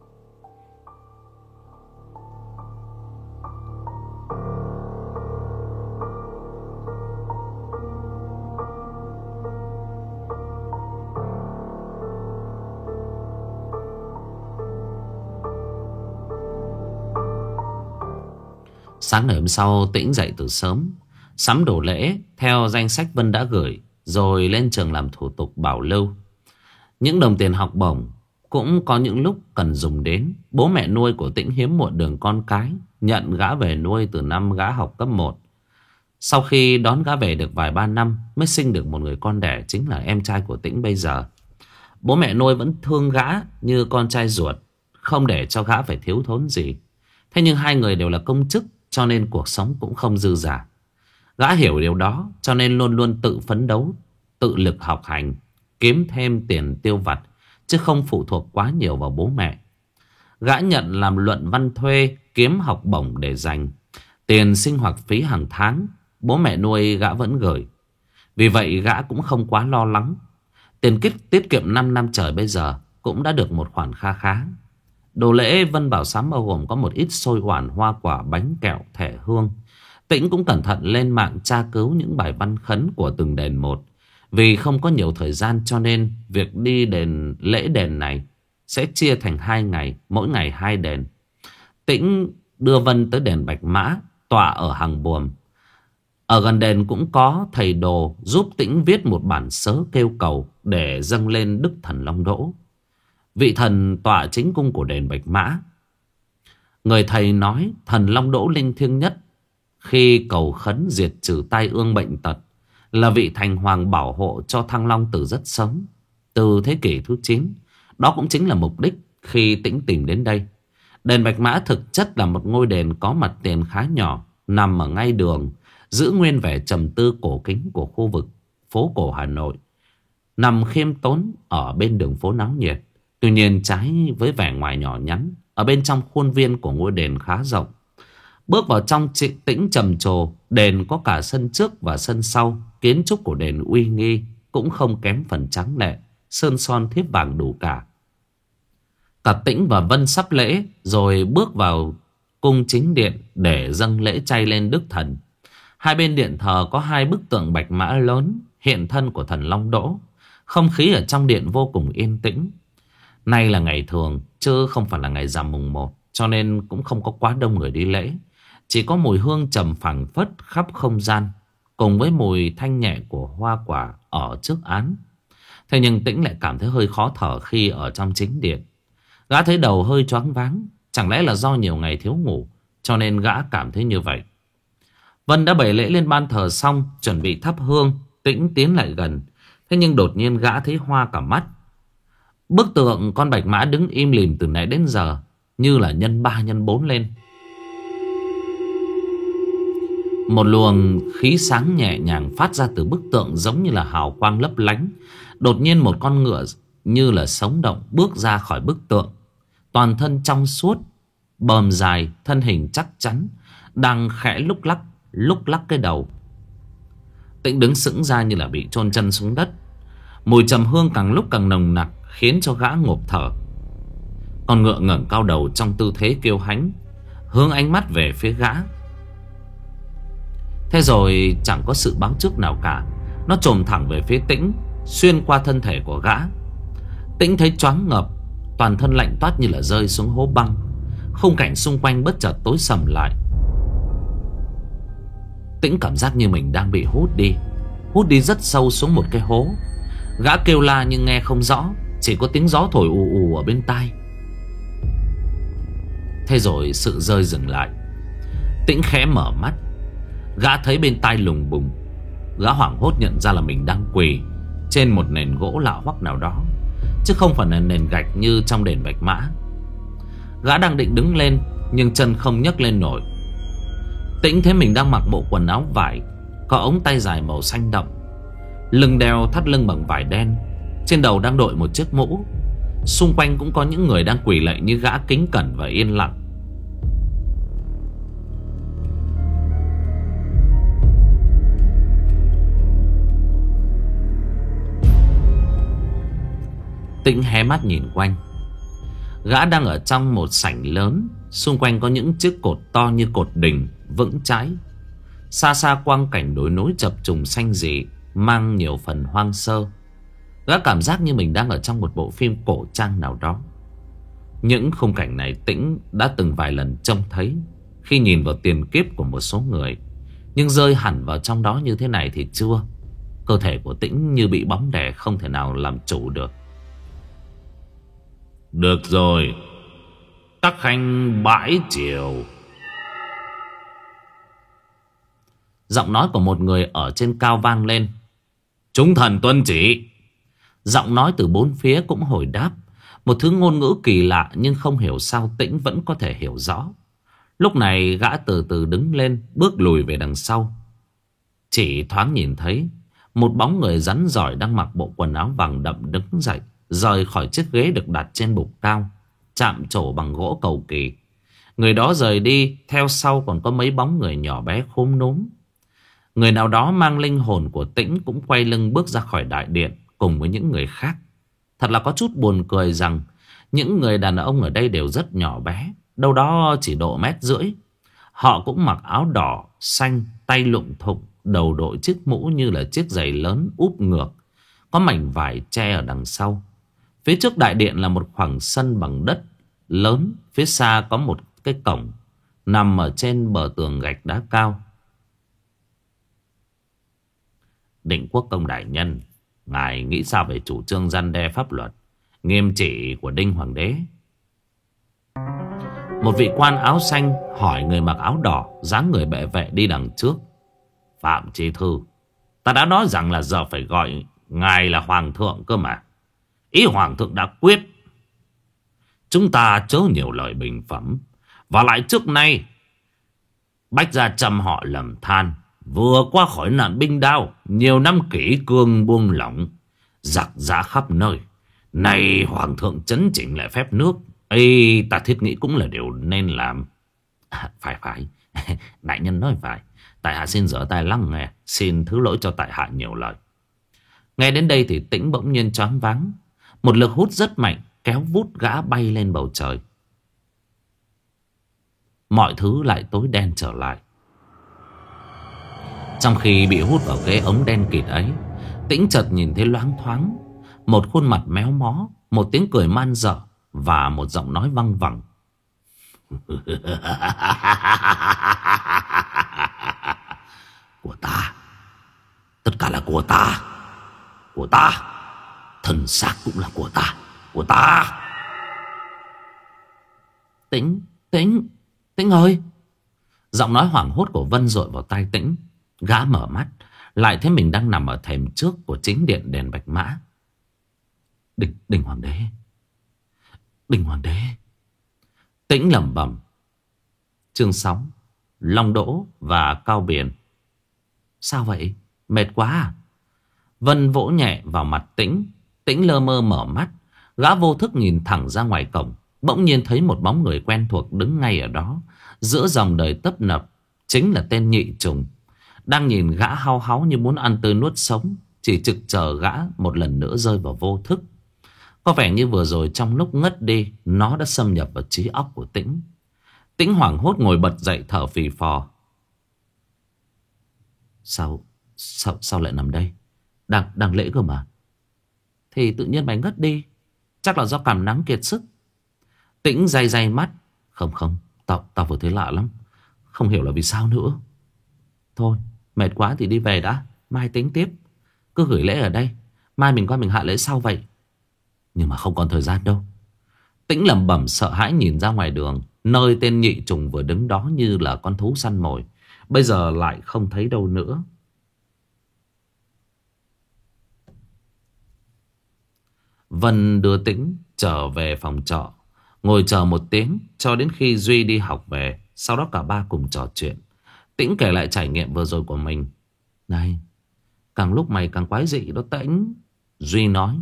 A: Sáng ngày hôm sau, Tĩnh dậy từ sớm, sắm đồ lễ theo danh sách Vân đã gửi, rồi lên trường làm thủ tục bảo lưu. Những đồng tiền học bổng cũng có những lúc cần dùng đến. Bố mẹ nuôi của Tĩnh hiếm muộn đường con cái, nhận gã về nuôi từ năm gã học cấp một. Sau khi đón gã về được vài ba năm, mới sinh được một người con đẻ, chính là em trai của Tĩnh bây giờ. Bố mẹ nuôi vẫn thương gã như con trai ruột, không để cho gã phải thiếu thốn gì. Thế nhưng hai người đều là công chức, cho nên cuộc sống cũng không dư dả. Gã hiểu điều đó, cho nên luôn luôn tự phấn đấu, tự lực học hành, kiếm thêm tiền tiêu vặt, chứ không phụ thuộc quá nhiều vào bố mẹ. Gã nhận làm luận văn thuê, kiếm học bổng để dành. Tiền sinh hoạt phí hàng tháng, bố mẹ nuôi gã vẫn gửi. Vì vậy gã cũng không quá lo lắng. Tiền tiết kiệm năm năm trời bây giờ cũng đã được một khoản kha khá. Đồ lễ Vân bảo sắm bao gồm có một ít xôi oản, hoa quả, bánh kẹo, thẻ hương. Tĩnh cũng cẩn thận lên mạng tra cứu những bài văn khấn của từng đền một. Vì không có nhiều thời gian, cho nên việc đi đền lễ đền này sẽ chia thành hai ngày, mỗi ngày hai đền. Tĩnh đưa Vân tới đền Bạch Mã, tọa ở hàng buồm. Ở gần đền cũng có thầy đồ giúp Tĩnh viết một bản sớ kêu cầu để dâng lên Đức Thần Long Đỗ, vị thần tọa chính cung của đền Bạch Mã. Người thầy nói thần Long Đỗ linh thiêng nhất khi cầu khấn diệt trừ tai ương bệnh tật, là vị thành hoàng bảo hộ cho Thăng Long từ rất sớm, từ thế kỷ thứ chín. Đó cũng chính là mục đích khi Tĩnh tìm đến đây. Đền Bạch Mã thực chất là một ngôi đền có mặt tiền khá nhỏ, nằm ở ngay đường, giữ nguyên vẻ trầm tư cổ kính của khu vực phố cổ Hà Nội, nằm khiêm tốn ở bên đường phố náo nhiệt. Tuy nhiên trái với vẻ ngoài nhỏ nhắn, ở bên trong khuôn viên của ngôi đền khá rộng. Bước vào trong Tĩnh trầm trồ. Đền có cả sân trước và sân sau. Kiến trúc của đền uy nghi, cũng không kém phần tráng lệ sơn son thiếp vàng đủ cả. Cả Tĩnh và Vân sắp lễ rồi bước vào cung chính điện để dâng lễ chay lên Đức Thần. Hai bên điện thờ có hai bức tượng bạch mã lớn hiện thân của thần Long Đỗ. Không khí ở trong điện vô cùng yên tĩnh. Nay là ngày thường chứ không phải là ngày rằm mùng một, cho nên cũng không có quá đông người đi lễ. Chỉ có mùi hương trầm phảng phất khắp không gian, cùng với mùi thanh nhẹ của hoa quả ở trước án. Thế nhưng Tĩnh lại cảm thấy hơi khó thở khi ở trong chính điện. Gã thấy đầu hơi choáng váng. Chẳng lẽ là do nhiều ngày thiếu ngủ, cho nên gã cảm thấy như vậy. Vân đã bày lễ lên ban thờ xong, chuẩn bị thắp hương. Tĩnh tiến lại gần. Thế nhưng đột nhiên gã thấy hoa cả mắt. Bức tượng con bạch mã đứng im lìm từ nãy đến giờ, như là nhân ba nhân bốn lên. Một luồng khí sáng nhẹ nhàng phát ra từ bức tượng, giống như là hào quang lấp lánh. Đột nhiên một con ngựa như là sống động bước ra khỏi bức tượng. Toàn thân trong suốt, bờm dài, thân hình chắc chắn, đang khẽ lúc lắc, lúc lắc cái đầu. Tĩnh đứng sững ra như là bị chôn chân xuống đất. Mùi trầm hương càng lúc càng nồng nặc, khiến cho gã ngộp thở. Con ngựa ngẩng cao đầu trong tư thế kiêu hãnh, hướng ánh mắt về phía gã. Thế rồi chẳng có sự báo trước nào cả, nó chồm thẳng về phía Tĩnh, xuyên qua thân thể của gã. Tĩnh thấy choáng ngợp, toàn thân lạnh toát như là rơi xuống hố băng. Khung cảnh xung quanh bất chợt tối sầm lại. Tĩnh cảm giác như mình đang bị hút đi, hút đi rất sâu xuống một cái hố. Gã kêu la nhưng nghe không rõ, chỉ có tiếng gió thổi ù ù ở bên tai. Thế rồi sự rơi dừng lại. Tĩnh khẽ mở mắt. Gã thấy bên tai lùng bùng. Gã hoảng hốt nhận ra là mình đang quỳ trên một nền gỗ lạ hoắc nào đó, chứ không phải là nền gạch như trong đền bạch mã. Gã đang định đứng lên, nhưng chân không nhấc lên nổi. Tĩnh thấy mình đang mặc bộ quần áo vải, có ống tay dài màu xanh đậm, lưng đeo thắt lưng bằng vải đen, trên đầu đang đội một chiếc mũ. Xung quanh cũng có những người đang quỳ lạy như gã, kính cẩn và yên lặng. Tĩnh hé mắt nhìn quanh. Gã đang ở trong một sảnh lớn, xung quanh có những chiếc cột to như cột đình vững chãi. Xa xa quang cảnh đồi núi chập trùng xanh rì, mang nhiều phần hoang sơ. Gã cảm giác như mình đang ở trong một bộ phim cổ trang nào đó. Những khung cảnh này Tĩnh đã từng vài lần trông thấy khi nhìn vào tiền kiếp của một số người, nhưng rơi hẳn vào trong đó như thế này thì chưa. Cơ thể của Tĩnh như bị bóng đè, không thể nào làm chủ được. Được rồi, tắc khanh bãi chiều. Giọng nói của một người ở trên cao vang lên. Chúng thần tuân chỉ. Giọng nói từ bốn phía cũng hồi đáp, một thứ ngôn ngữ kỳ lạ nhưng không hiểu sao Tĩnh vẫn có thể hiểu rõ. Lúc này gã từ từ đứng lên, bước lùi về đằng sau. Chỉ thoáng nhìn thấy một bóng người rắn giỏi đang mặc bộ quần áo vàng đậm đứng dậy, rời khỏi chiếc ghế được đặt trên bục cao, chạm trổ bằng gỗ cầu kỳ. Người đó rời đi, theo sau còn có mấy bóng người nhỏ bé khốm núm. Người nào đó mang linh hồn của Tĩnh cũng quay lưng bước ra khỏi đại điện cùng với những người khác. Thật là có chút buồn cười rằng những người đàn ông ở đây đều rất nhỏ bé, đâu đó chỉ độ mét rưỡi. Họ cũng mặc áo đỏ, xanh, tay lụng thụng, đầu đội chiếc mũ như là chiếc giày lớn úp ngược, có mảnh vải che ở đằng sau. Phía trước đại điện là một khoảng sân bằng đất lớn. Phía xa có một cái cổng nằm ở trên bờ tường gạch đá cao. Định Quốc công đại nhân, ngài nghĩ sao về chủ trương răn đe pháp luật nghiêm trị của Đinh Hoàng đế? Một vị quan áo xanh hỏi người mặc áo đỏ, dáng người bệ vệ đi đằng trước. Phạm Chi Thư, ta đã nói rằng là giờ phải gọi ngài là hoàng thượng cơ mà. Ý hoàng thượng đã quyết, chúng ta chớ nhiều lời bình phẩm. Và lại trước nay Bách Gia Trâm họ lầm than, vừa qua khỏi nạn binh đao, nhiều năm kỷ cương buông lỏng, giặc giã khắp nơi. Nay hoàng thượng chấn chỉnh lại phép nước ấy, ta thiết nghĩ cũng là điều nên làm. À, phải phải đại nhân nói phải. Tại hạ xin dở tai lắng nghe, xin thứ lỗi cho tại hạ nhiều lời. Nghe đến đây thì Tĩnh bỗng nhiên choáng váng. Một lực hút rất mạnh kéo vút gã bay lên bầu trời. Mọi thứ lại tối đen trở lại. Trong khi bị hút vào cái ống đen kịt ấy, Tĩnh chợt nhìn thấy loáng thoáng một khuôn mặt méo mó, một tiếng cười man dợ và một giọng nói văng vẳng. Của ta, tất cả là của ta, của ta, thân xác cũng là của ta, của ta. Tĩnh, Tĩnh, Tĩnh ơi! Giọng nói hoảng hốt của Vân dội vào tai Tĩnh. Gã mở mắt, lại thấy mình đang nằm ở thềm trước của chính điện đèn bạch mã. Đình, đình hoàng đế, đình hoàng đế. Tĩnh lẩm bẩm. Chương sáu. Long Đỗ và Cao Biển. Sao vậy? Mệt quá à? Vân vỗ nhẹ vào mặt Tĩnh. Tĩnh lơ mơ mở mắt. Gã vô thức nhìn thẳng ra ngoài cổng. Bỗng nhiên thấy một bóng người quen thuộc đứng ngay ở đó, giữa dòng đời tấp nập. Chính là tên Nhị Trùng, đang nhìn gã hao háo như muốn ăn tươi nuốt sống, chỉ trực chờ gã một lần nữa rơi vào vô thức. Có vẻ như vừa rồi trong lúc ngất đi, nó đã xâm nhập vào trí óc của Tĩnh. Tĩnh hoảng hốt ngồi bật dậy thở phì phò. Sao, sao, sao lại nằm đây? Đang, đang lễ cơ mà. Thì tự nhiên mày ngất đi. Chắc là do cảm nắng kiệt sức. Tĩnh day day mắt. Không không, tao, tao vừa thấy lạ lắm. Không hiểu là vì sao nữa. Thôi, mệt quá thì đi về đã, mai tính tiếp. Cứ gửi lễ ở đây, mai mình qua mình hạ lễ sau vậy. Nhưng mà không còn thời gian đâu. Tĩnh lẩm bẩm sợ hãi nhìn ra ngoài đường, nơi tên Nhị Trùng vừa đứng đó như là con thú săn mồi, bây giờ lại không thấy đâu nữa. Vân đưa Tĩnh trở về phòng trọ, ngồi chờ một tiếng cho đến khi Duy đi học về. Sau đó cả ba cùng trò chuyện. Tĩnh kể lại trải nghiệm vừa rồi của mình. Này, càng lúc mày càng quái dị đó Tĩnh. Duy nói.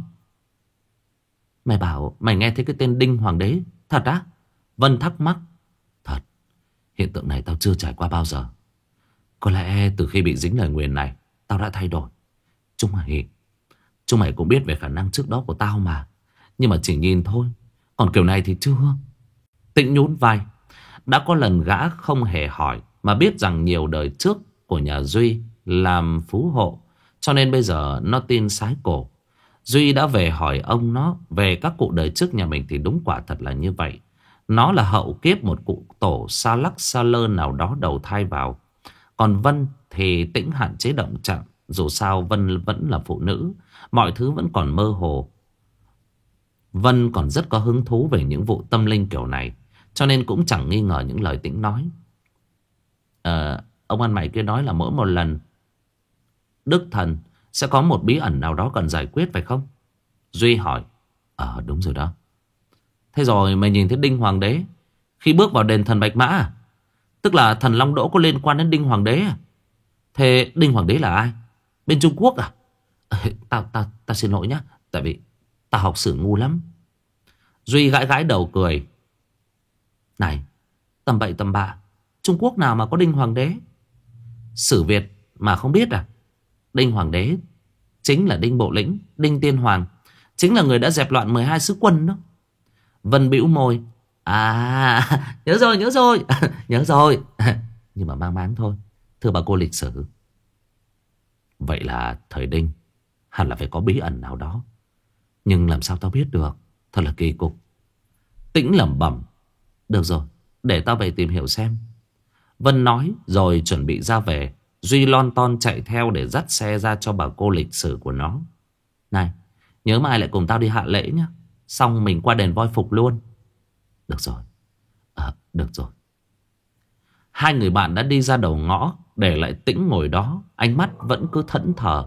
A: Mày bảo mày nghe thấy cái tên Đinh Hoàng đế thật á? Vân thắc mắc. Thật, hiện tượng này tao chưa trải qua bao giờ. Có lẽ từ khi bị dính lời nguyền này, tao đã thay đổi. Chúng mày Chúng mày cũng biết về khả năng trước đó của tao mà. Nhưng mà chỉ nhìn thôi, còn kiểu này thì chưa. Tĩnh nhún vai. Đã có lần gã không hề hỏi mà biết rằng nhiều đời trước của nhà Duy làm phú hộ, cho nên bây giờ nó tin sái cổ. Duy đã về hỏi ông nó về các cụ đời trước nhà mình thì đúng quả thật là như vậy. Nó là hậu kiếp một cụ tổ xa lắc xa lơ nào đó đầu thai vào. Còn Vân thì Tĩnh hạn chế động chạm. Dù sao Vân vẫn là phụ nữ, mọi thứ vẫn còn mơ hồ. Vân còn rất có hứng thú về những vụ tâm linh kiểu này, cho nên cũng chẳng nghi ngờ những lời Tĩnh nói. à, Ông ăn mày kia nói là mỗi một lần Đức Thần sẽ có một bí ẩn nào đó cần giải quyết phải không? Duy hỏi. Ờ à, đúng rồi đó. Thế rồi mày nhìn thấy Đinh Hoàng đế khi bước vào đền thần Bạch Mã à? Tức là thần Long Đỗ có liên quan đến Đinh Hoàng đế à? Thế Đinh Hoàng đế là ai? Bên Trung Quốc à? Tao tao tao xin lỗi nhá, tại vì tao học sử ngu lắm. Duy gãi gãi đầu cười. Này, tầm bậy tầm bạ, Trung Quốc nào mà có Đinh Hoàng đế? Sử Việt mà không biết à? Đinh Hoàng đế chính là Đinh Bộ Lĩnh, Đinh Tiên Hoàng, chính là người đã dẹp loạn mười hai sứ quân đó. Vân bĩu môi. À, nhớ rồi, nhớ rồi, nhớ rồi. Nhưng mà mang máng thôi, thưa bà cô lịch sử. Vậy là thời Đinh hẳn là phải có bí ẩn nào đó. Nhưng làm sao tao biết được? Thật là kỳ cục. Tĩnh lẩm bẩm. Được rồi, để tao về tìm hiểu xem. Vân nói rồi chuẩn bị ra về. Duy lon ton chạy theo để dắt xe ra cho bà cô lịch sử của nó. Này, nhớ mai lại cùng tao đi hạ lễ nhé. Xong mình qua đền voi phục luôn. Được rồi. À, được rồi. Hai người bạn đã đi ra đầu ngõ, để lại Tĩnh ngồi đó, ánh mắt vẫn cứ thẫn thờ.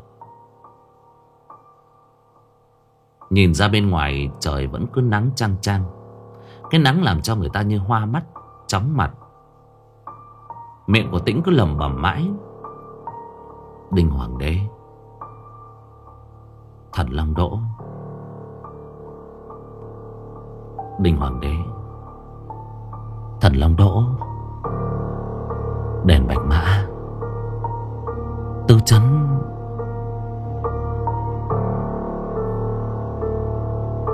A: Nhìn ra bên ngoài trời vẫn cứ nắng chang chang. Cái nắng làm cho người ta như hoa mắt, chóng mặt. Miệng của Tĩnh cứ lẩm bẩm mãi. Đinh Hoàng đế, thần Long Đỗ, Đinh Hoàng đế, thần Long Đỗ, đèn Bạch Mã, Tư Chấn.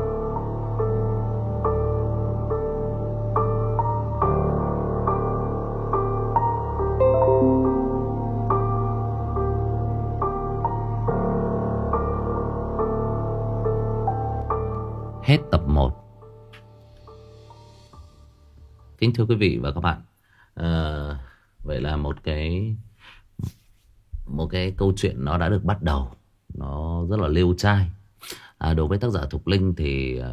A: Hết tập một. Kính thưa quý vị và các bạn, à, vậy là một cái một cái câu chuyện nó đã được bắt đầu. Nó rất là liêu trai. À, đối với tác giả Thục Linh thì à,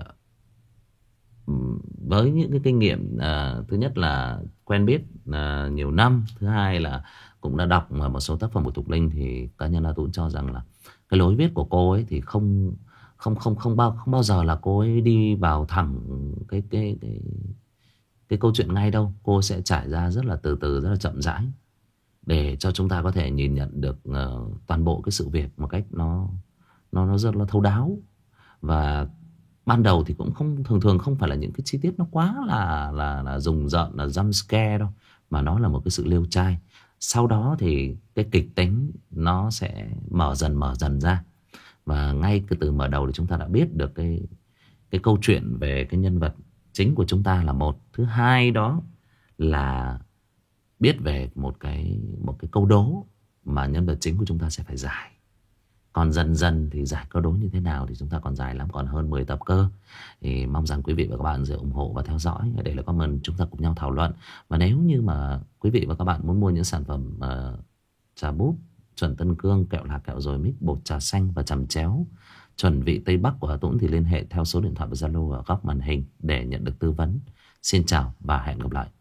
A: với những cái kinh nghiệm, à, thứ nhất là quen biết à, nhiều năm, thứ hai là cũng đã đọc một số tác phẩm của Thục Linh, thì cá nhân là tôi cho rằng là cái lối viết của cô ấy thì không không không không bao không bao giờ là cô ấy đi vào thẳng cái cái cái cái câu chuyện ngay đâu. Cô sẽ trải ra rất là từ từ, rất là chậm rãi, để cho chúng ta có thể nhìn nhận được uh, toàn bộ cái sự việc một cách nó nó nó rất là thấu đáo. Và ban đầu thì cũng không thường thường không phải là những cái chi tiết nó quá là là là rùng rợn, là jump scare đâu, mà nó là một cái sự liêu trai. Sau đó thì cái kịch tính nó sẽ mở dần mở dần ra, và ngay cái từ mở đầu thì chúng ta đã biết được cái cái câu chuyện về cái nhân vật chính của chúng ta là một. Thứ hai đó là biết về một cái một cái câu đố mà nhân vật chính của chúng ta sẽ phải giải. Còn dần dần thì giải câu đố như thế nào thì chúng ta còn dài lắm, còn hơn mười tập cơ. Thì mong rằng quý vị và các bạn sẽ ủng hộ và theo dõi để là comment, chúng ta cùng nhau thảo luận. Và nếu như mà quý vị và các bạn muốn mua những sản phẩm uh, trà búp chuẩn Tân Cương, kẹo lạc, kẹo rồi mix, bột trà xanh và chầm chéo chuẩn vị Tây Bắc của Hà Tũng thì liên hệ theo số điện thoại và Zalo ở góc màn hình để nhận được tư vấn. Xin chào và hẹn gặp lại.